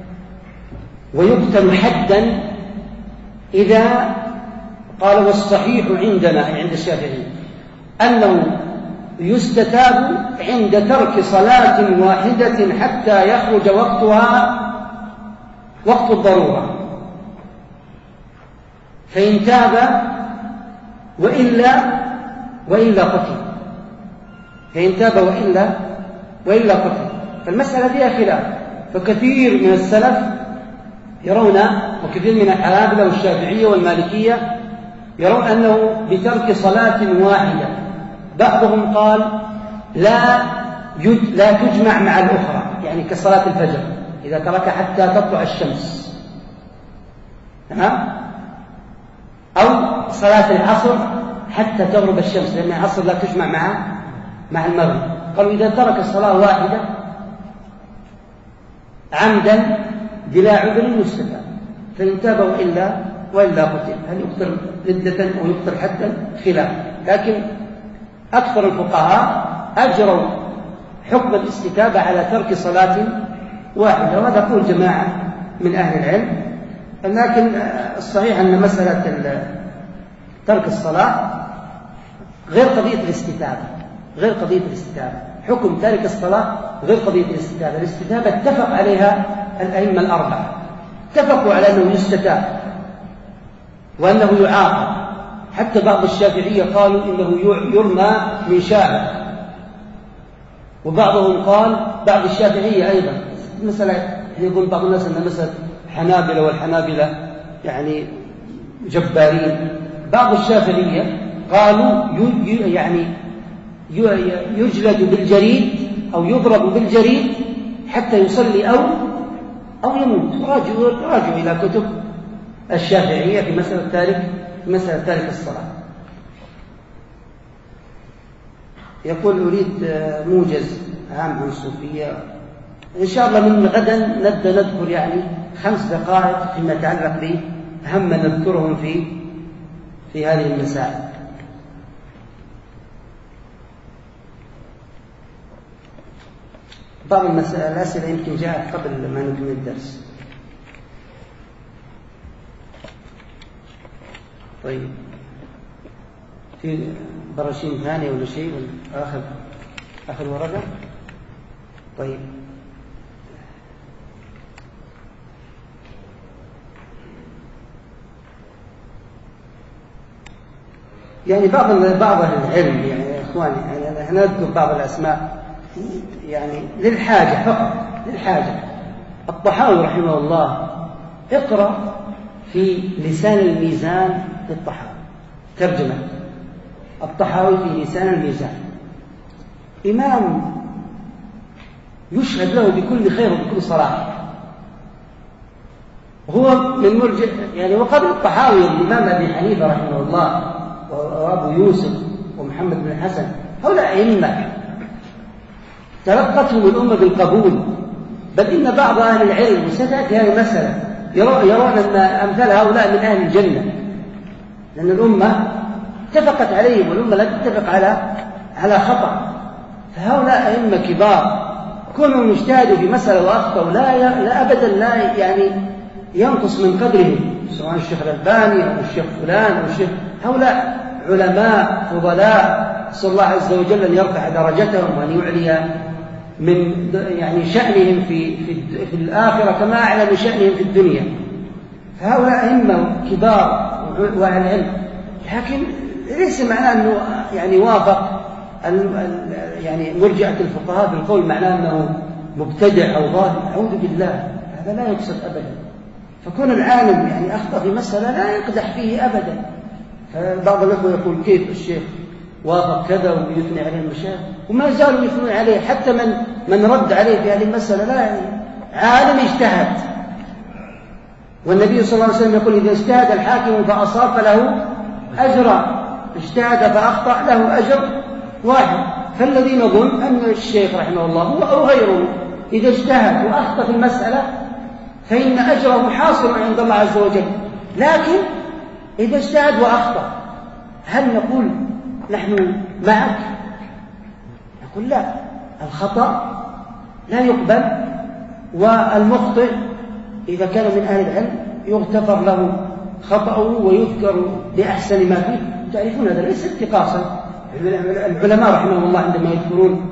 ويقتل حدا إذا قال. والصحيح عندنا عند الشافعي أنه يستتاب عند ترك صلاة واحدة حتى يخرج وقتها وقت الضرورة، فإن تاب وإلا وإلا قتل، فإن تاب وإلا وإلا قتل. فالمسألة فيها خلاف، فكثير من السلف يرون وكثير من الحنابلة والشافعية والمالكية يرون أنه بترك صلاة واحدة. بعضهم قال لا لا تجمع مع الأخرى، يعني كصلاة الفجر إذا ترك حتى تطلع الشمس، تمام؟ أو صلاة العصر حتى تغرب الشمس، لأن العصر لا تجمع مع مع المغرب. قالوا إذا ترك الصلاة واحدة عمدا بلا عذر يستتاب، فإن تاب وإلا وإلا قتل. هل يقتل ردة أو يقتل حدا؟ خلاف، لكن أكثر الفقهاء أجروا حكم الاستتابة على ترك صلاة واحدة، وهذا قول جماعة من أهل العلم. لكن الصحيح أن مسألة ترك الصلاة غير قضية الاستتابة، غير قضية الاستتابة. حكم تارك الصلاة غير قضية الاستتابة. الاستتابة اتفق عليها الأئمة الأربعة، اتفقوا على أنه يستتاب وأنه يعاقب حتى بعض الشافعية قالوا إنه يرمى من شاعر، وبعضهم قال بعض الشافعية أيضا مثلا يقول بعض الناس أن مثلا حنابلة والحنابلة يعني جبارين. بعض الشافعية قالوا يعني يجلد بالجريد أو يضرب بالجريد حتى يصلي أو أو يموت. راجعوا راجعوا إلى كتب الشافعية في مسألة تارك في مسألة تارك الصلاة. يقول أريد موجز عام عن الصوفية. إن شاء الله من غدا نبدأ نذكر يعني خمس دقائق فيما يتعلق بأهم ما نذكرهم في في هذه المسائل. بعض الأسئلة يمكن جاءت قبل ما نكمل الدرس. طيب في براشيم ثانية ولا شيء ولا آخر آخر ورقة؟ طيب يعني بعض بعض العلم يعني يا إخواني يعني احنا نذكر بعض الأسماء يعني للحاجة فقط للحاجة. الطحاوي رحمه الله اقرأ في لسان الميزان للطحاوي ترجمة الطحاوي في لسان الميزان. إمام يشهد له بكل خير وبكل صلاح. هو من مرجع يعني وقبل الطحاوي الإمام أبي حنيفة رحمه الله وأبو يوسف ومحمد بن الحسن هؤلاء أئمة تلقتهم الأمة بالقبول. بل إن بعض أهل العلم وستأتي هذه المسألة يرون أن أمثال هؤلاء من أهل الجنة، لأن الأمة اتفقت عليهم والأمة لا تتفق على على خطأ. فهؤلاء أئمة كبار كونوا يجتهدوا في مسألة وأخطأوا لا لا أبدا لا يعني ينقص من قدرهم، سواء الشيخ الألباني أو الشيخ فلان أو الشيخ. هؤلاء علماء فضلاء، صلى الله عز وجل أن يرفع درجتهم وأن يعلي من يعني شأنهم في في, في الآخرة كما أعلى من شأنهم في الدنيا. فهؤلاء أئمة كبار وأهل علم، لكن ليس معناه أنه يعني وافق يعني مرجعة الفقهاء بالقول معناه أنه مبتدع أو ضال. أعوذ بالله، هذا لا يقصد أبدا. فكون العالم يعني أخطأ في مسألة لا يقدح فيه أبدا. فبعض الأخوة يقول كيف الشيخ وافق كذا ويثني عليه المشايخ، وما زالوا يثنون عليه. حتى من من رد عليه في هذه المسألة لا يعني عالم اجتهد، والنبي صلى الله عليه وسلم يقول إذا اجتهد الحاكم فأصاب فله أجرا، اجتهد فأخطأ له أجر واحد. فالذي نظن أن الشيخ رحمه الله هو أو غيره إذا اجتهد وأخطأ في المسألة فإن أجره حاصل عند الله عز وجل. لكن إذا اجتهد وأخطأ هل نقول نحن معك؟ نقول لا، الخطأ لا يقبل، والمخطئ إذا كان من أهل العلم يغتفر له خطأه ويذكر بأحسن ما فيه. تعرفون هذا ليس انتقاصا. العلماء رحمهم الله عندما يذكرون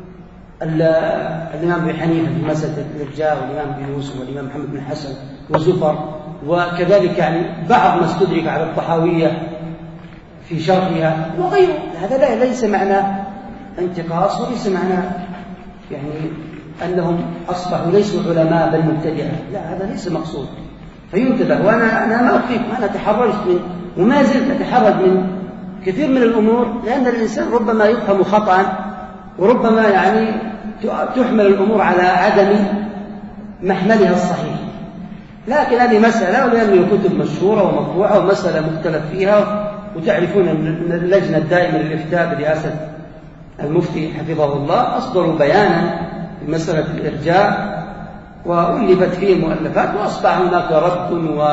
الإمام أبي حنيفة في مسألة الإرجاء والإمام أبي يوسف والإمام محمد بن الحسن وزفر، وكذلك يعني بعض ما استدرك على الطحاوية في شرحها وغيره، هذا لا ليس معنى انتقاص وليس معنى يعني أنهم أصبحوا ليسوا علماء بل مبتدعة، لا هذا ليس مقصود. فينتبه. وأنا أنا ما أخفيكم أنا تحرجت من وما زلت أتحرج من كثير من الأمور، لأن الإنسان ربما يفهم خطأ وربما يعني تحمل الأمور على عدم محملها الصحيح. لكن هذه مسألة، ولأن الكتب مشهورة ومطبوعة ومسألة مختلف فيها. وتعرفون أن اللجنة الدائمة للإفتاء برئاسة المفتي حفظه الله أصدروا بيانا في مسألة الإرجاء وألفت فيه مؤلفات، وأصبح هناك رد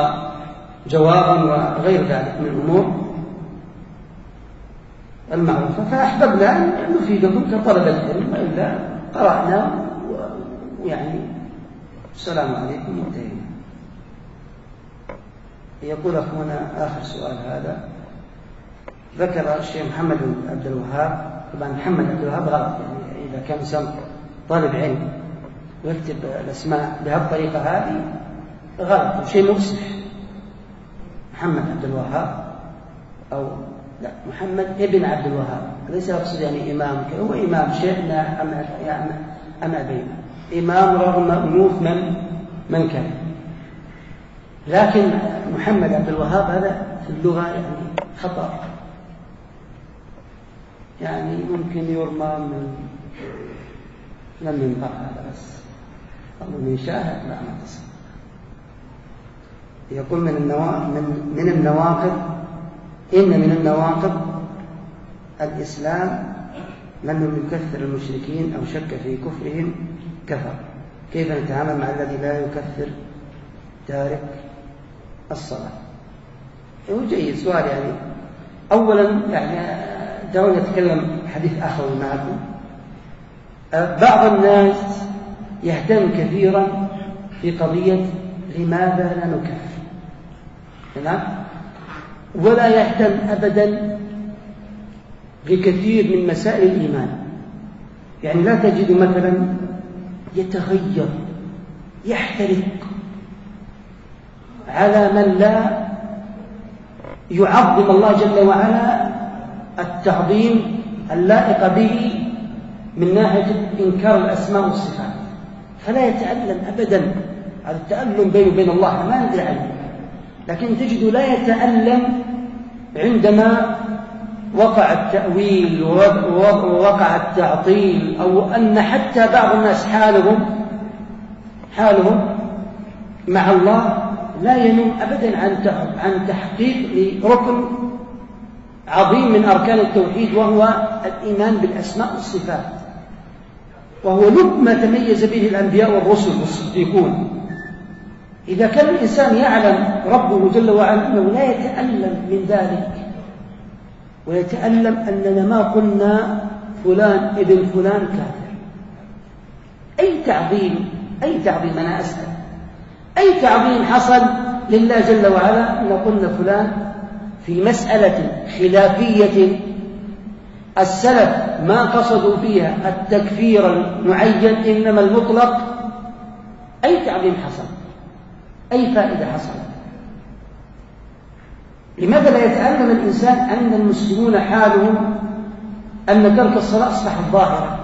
وجواب وغير ذلك من الأمور المعروفة. فأحببنا أن نفيدكم كطلبة العلم، وإلا قرأنا ويعني السلام عليكم وانتهينا. يقول أخونا آخر سؤال هذا، ذكر الشيخ محمد عبد الوهاب. طبعا محمد عبد الوهاب غلط، يعني إذا كان سم طالب علم ويكتب الأسماء بهالطريقة هذه غلط وشيء مؤسف. محمد عبد الوهاب أو لا، محمد ابن عبد الوهاب، ليس يقصد يعني إمام، هو إمام شيخنا أم أم أبينا، إمام رغم أنوف من من كان. لكن محمد عبد الوهاب هذا في اللغة يعني خطأ، يعني ممكن يرمى من لم ينطق هذا، بس الله من شاهد لا ما تصل. يقول من النواقض من, من النواقض إن من النواقض الإسلام من يكفر المشركين أو شك في كفرهم كفر. كيف نتعامل مع الذي لا يكفر تارك الصلاة؟ هو جيد سؤال. يعني أولا يعني دعونا نتكلم حديث آخر معكم. بعض الناس يهتم كثيرا في قضية لماذا لا نكفر، تمام؟ ولا يهتم أبدا بكثير من مسائل الإيمان. يعني لا تجد مثلا يتغير يحترق على من لا يعظم الله جل وعلا التعظيم اللائق به من ناحية إنكار الأسماء والصفات، فلا يتألم أبدا. هذا التألم بينه وبين الله ما ندري عنه، لكن تجد لا يتألم عندما وقع التأويل ووقع التعطيل، أو أن حتى بعض الناس حالهم حالهم مع الله لا ينم أبدا عن تحقيق ركن عظيم من أركان التوحيد، وهو الإيمان بالأسماء والصفات، وهو لب ما تميز به الأنبياء والرسل والصديقون. إذا كان الإنسان يعلم ربه جل وعلا أنه لا يتألم من ذلك، ويتألم أننا ما قلنا فلان ابن فلان كافر، أي تعظيم أي تعظيم أنا أسأل أي تعظيم حصل لله جل وعلا أن قلنا فلان في مسألة خلافية السلف ما قصدوا فيها التكفير المعين إنما المطلق؟ أي تعظيم حصل؟ أي فائدة حصلت؟ لماذا لا يتألم الإنسان أن المسلمون حالهم أن ترك الصلاة أصبحت ظاهرة؟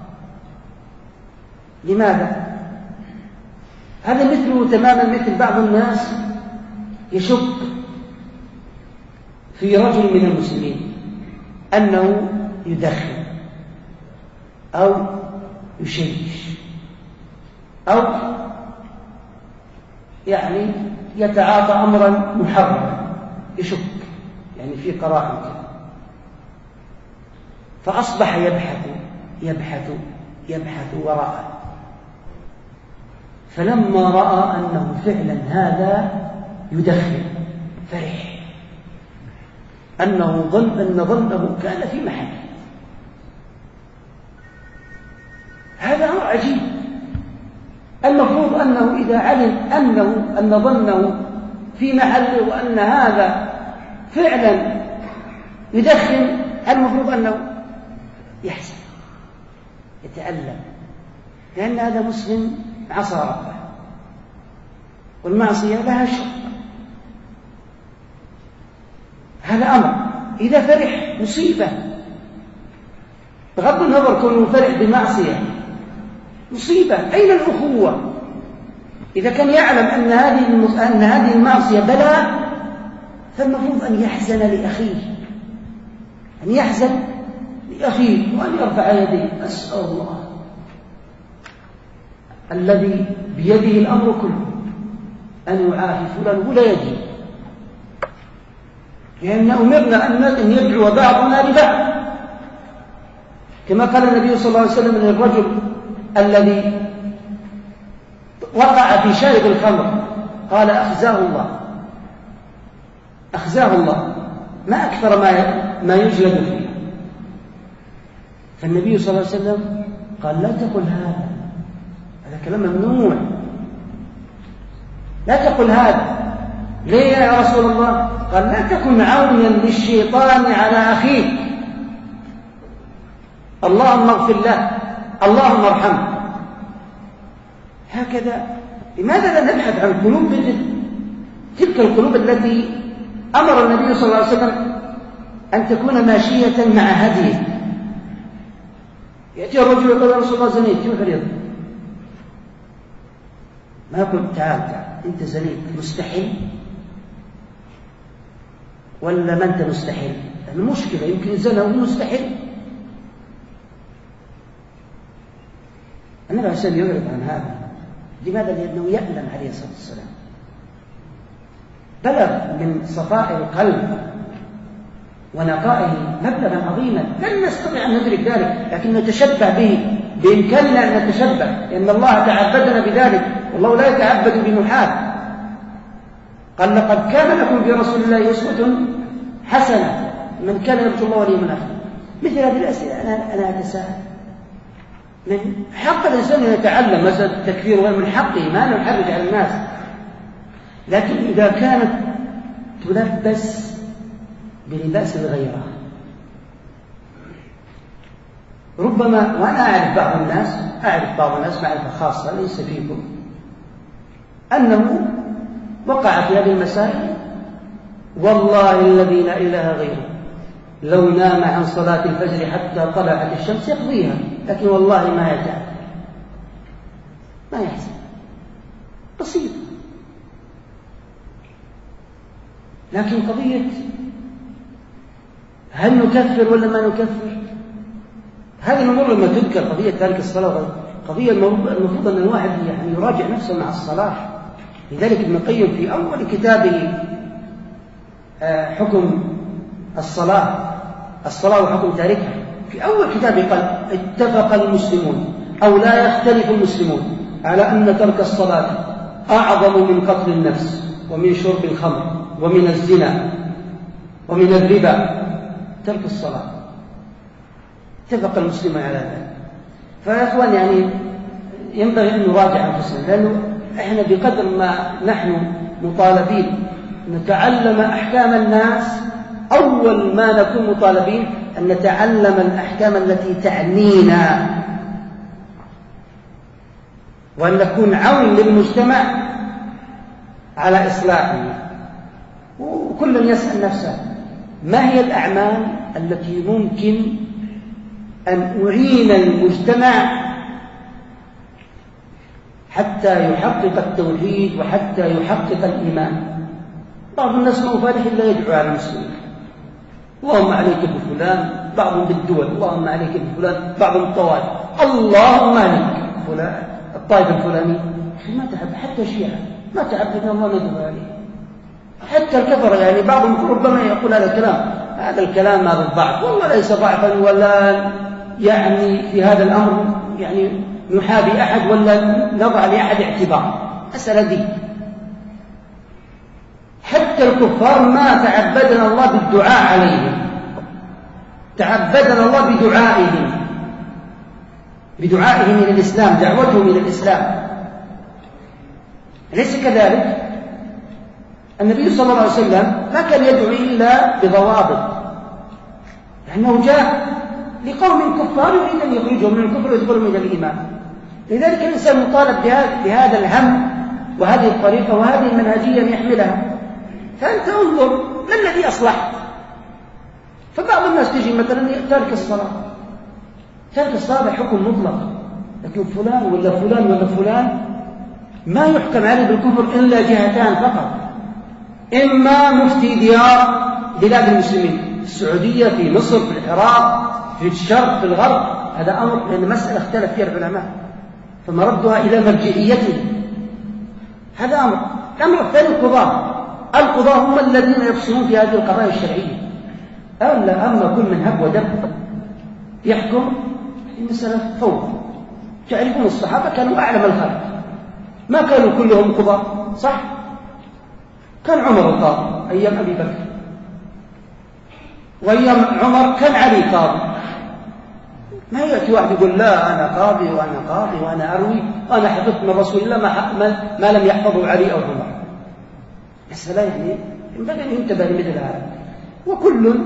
لماذا؟ هذا مثله تماما مثل بعض الناس يشك في رجل من المسلمين أنه يدخن أو يشيش أو يعني يتعاطى أمرا محرما، يشك يعني في قرائن كده، فأصبح يبحث يبحث يبحث وراءه، فلما رأى أنه فعلا هذا يدخن فرح، أنه ظن أن ظنه كان في محل. هذا أمر عجيب. المفروض أنه إذا علم أنه أن ظنه في محله وأن هذا فعلا يدخن، المفروض أنه يحزن يتألم، لأن هذا مسلم عصى ربه، والمعصية لها شر. هذا أمر إذا فرح مصيبة، بغض النظر كونه فرح بمعصية مصيبة. أين الأخوة؟ إذا كان يعلم أن هذه أن هذه المعصية بلاء، فالمفروض أن يحزن لأخيه، أن يحزن لأخيه وأن يرفع يديه. أسأل الله الذي بيده الأمر كله أن يعافي فلان ولا يجي، لأن أمرنا أن يدعو بعضنا لبعض، كما قال النبي صلى الله عليه وسلم للرجل الذي وقع في شارب الخمر، قال أخزاه الله أخزاه الله ما أكثر ما ما يجلد فيه. فالنبي صلى الله عليه وسلم قال لا تقل هذا، هذا كلام ممنوع، لا تقل هذا. ليه يا رسول الله؟ قال لا تكن عونا للشيطان على أخيك، اللهم اغفر له، اللهم ارحمه. هكذا. لماذا لا نبحث عن قلوب تلك القلوب التي أمر النبي صلى الله عليه وسلم أن تكون ماشية مع هديه. يأتي الرجل يقول يا رسول الله زنيت، كيف فريض؟ ما قلت تعال تعال أنت زنيت مستحيل ولا ما أنت مستحيل؟ المشكلة يمكن زنا وهو مستحيل. النبي عليه الصلاة والسلام يعرض عن هذا. لماذا؟ لأنه يألم عليه الصلاة والسلام، بلغ من صفاء القلب ونقائه مبلغا عظيما لن نستطيع أن ندرك ذلك، لكن نتشبه به، بإمكاننا أن نتشبه، لأن الله تعبدنا بذلك، والله لا يتعبد بمحال. قال لقد كان لكم في رسول الله أسوة حسنة من كان يرجو الله واليوم الآخر. مثل هذه الأسئلة أنا أنا أتساءل، من حق الإنسان أن يتعلم مسألة التكفير، ومن حقه ما نحرج على الناس، لكن إذا كانت تلبس بلباس الغيرة، ربما، وأنا أعرف بعض الناس أعرف بعض الناس معرفة خاصة ليس فيكم، أنه وقع في هذه المسائل والله الذي لا إله غيره لو نام عن صلاة الفجر حتى طلعت الشمس يقضيها، لكن والله ما يتعب ما يحزن، بسيط. لكن قضية هل نكفر ولا ما نكفر، هذه الأمور لما تذكر قضية تارك الصلاة قضية المفروض أن الواحد يعني يراجع نفسه مع الصلاح. لذلك ابن القيم في أول كتابه حكم الصلاة الصلاة وحكم تاركها، في أول كتابه قال اتفق المسلمون أو لا يختلف المسلمون على أن ترك الصلاة أعظم من قتل النفس ومن شرب الخمر ومن الزنا ومن الربا. ترك الصلاة اتفق المسلمون على ذلك. فيا أخوان يعني ينبغي أن نراجع أنفسنا، لأنه إحنا بقدر ما نحن مطالبين نتعلم أحكام الناس، أول ما نكون مطالبين أن نتعلم الأحكام التي تعنينا، وأن نكون عون للمجتمع على إصلاحه. وكل يسأل نفسه ما هي الأعمال التي ممكن أن أعين المجتمع حتى يحقق التوحيد وحتى يحقق الإيمان. بعض الناس ما هو فالح إلا يدعو على المسلمين، اللهم عليك بفلان، بعضهم بالدول اللهم عليك بفلان، بعضهم الطوائف اللهم عليك فلان الطائفة الفلاني. ما تعب حتى الشيعة ما تعبدنا الله ندعو عليه، حتى الكفر يعني بعضهم ربما يقول هذا الكلام هذا الكلام ما بالضعف، والله ليس ضعفا ولا يعني في هذا الأمر يعني نحابي أحد ولا نضع لأحد اعتبار. أسأل دي حتى الكفار ما تعبدنا الله بالدعاء عليهم، تعبدنا الله بدعائهم بدعائهم إلى الإسلام، دعوتهم إلى الإسلام. أليس كذلك؟ النبي صلى الله عليه وسلم ما كان يدعو إلا بضوابط، لأنه جاء لقوم كفار يريد أن يخرجهم من الكفر ويدخلهم إلى الإيمان. لذلك الإنسان مطالب بهذا الهم وهذه الطريقة وهذه المنهجية أن يحملها. فأنت انظر ما الذي أصلحت. فبعض الناس تجي مثلا ترك الصلاة، ترك الصلاة حكم مطلق، لكن فلان ولا فلان ولا فلان ما يحكم عليه بالكفر إلا جهتان فقط، إما مفتي ديار بلاد المسلمين، السعودية، في مصر، في العراق، في الشرق، في الغرب، هذا أمر لأن مسألة اختلف فيها العلماء فمردها إلى مرجعيته، هذا أمر. الأمر الثاني القضاة، القضاة هم الذين يفصلون في هذه القضايا الشرعية. ألا أما كل من هب ودب يحكم المسألة فوضى. تعرفون الصحابة كانوا أعلم الخلق، ما كانوا كلهم قضاة صح؟ كان عمر القاضي أيام أبي بكر، وأيام عمر كان علي قاضي. ما يأتي واحد يقول لا أنا قاضي وأنا قاضي وأنا أروي وأنا حفظت من رسول الله ما, ما, ما لم يحفظه علي أو عمر. مسألة يعني ينبغي أن ينتبه لمثل هذا. وكل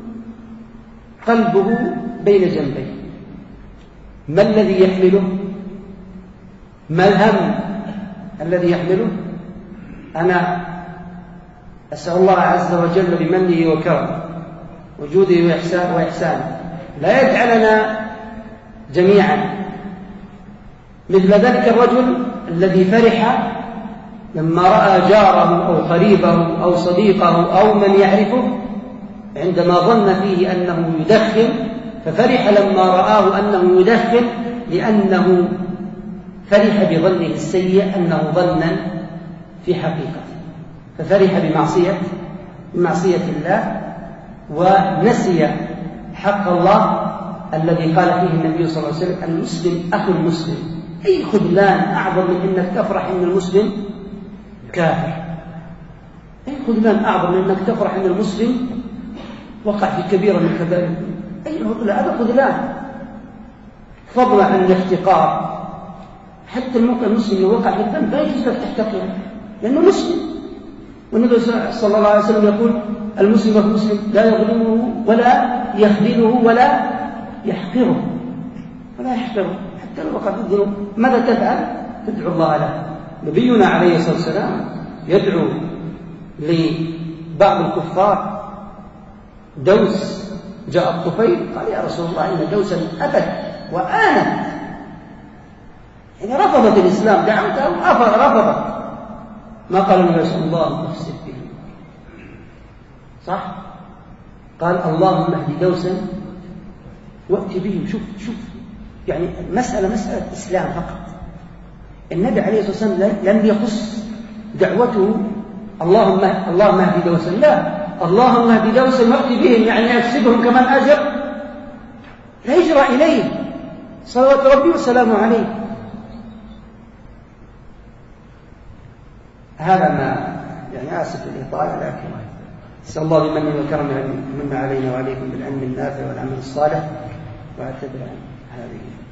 قلبه بين جنبيه، ما الذي يحمله؟ ما الهم الذي يحمله؟ أنا أسأل الله عز وجل بمنه وكرمه وجوده وإحسان وإحسانه لا يجعلنا جميعا مثل ذلك الرجل الذي فرح لما رأى جاره أو قريبه أو صديقه أو من يعرفه عندما ظن فيه أنه يدخن، ففرح لما رآه أنه يدخن لأنه فرح بظنه السيء أنه ظنا في حقيقته، ففرح بمعصية بمعصية الله ونسي حق الله الذي قال فيه النبي صلى الله عليه وسلم: المسلم أخو المسلم. أي خذلان أعظم من أنك تفرح أن المسلم كافر؟ أي خذلان أعظم من أنك تفرح أن المسلم وقع في كبيرة من كبائر؟ أي خذلان؟ هذا خذلان، فضلا عن الاحتقار. حتى المسلم لو وقع في الذنب لا يجوز لك تحتقره لأنه مسلم، والنبي صلى الله عليه وسلم يقول: المسلم أخو المسلم لا يظلمه ولا يخذله ولا يحقره ولا يحقره حتى لو وقع في الذنوب. ماذا تفعل؟ تدعو الله له. نبينا عليه الصلاة والسلام يدعو لبعض الكفار. دوس جاء الطفيل قال: يا رسول الله إن دوسا أبت وآنت، يعني رفضت الإسلام، دعوته رفضت. ما قال النبي صلى الله عليه وسلم: الله افسد به، صح؟ قال: اللهم اهد دوسا وأتي بهم. شوف شوف يعني مسألة مسألة إسلام فقط. النبي عليه الصلاة والسلام لم يخص دعوته اللهم اللهم اهد دوسا، لا، اللهم اهد دوسا وأتي بهم، يعني أفسدهم كمن أجر لا يجرى إليه صلوات ربي وسلامه عليه. هذا ما يعني آسف الإطالة، لكن نسأل الله بمنه وكرمه أن يمن علينا وعليكم بالعلم النافع والعمل الصالح، واعتبر هذه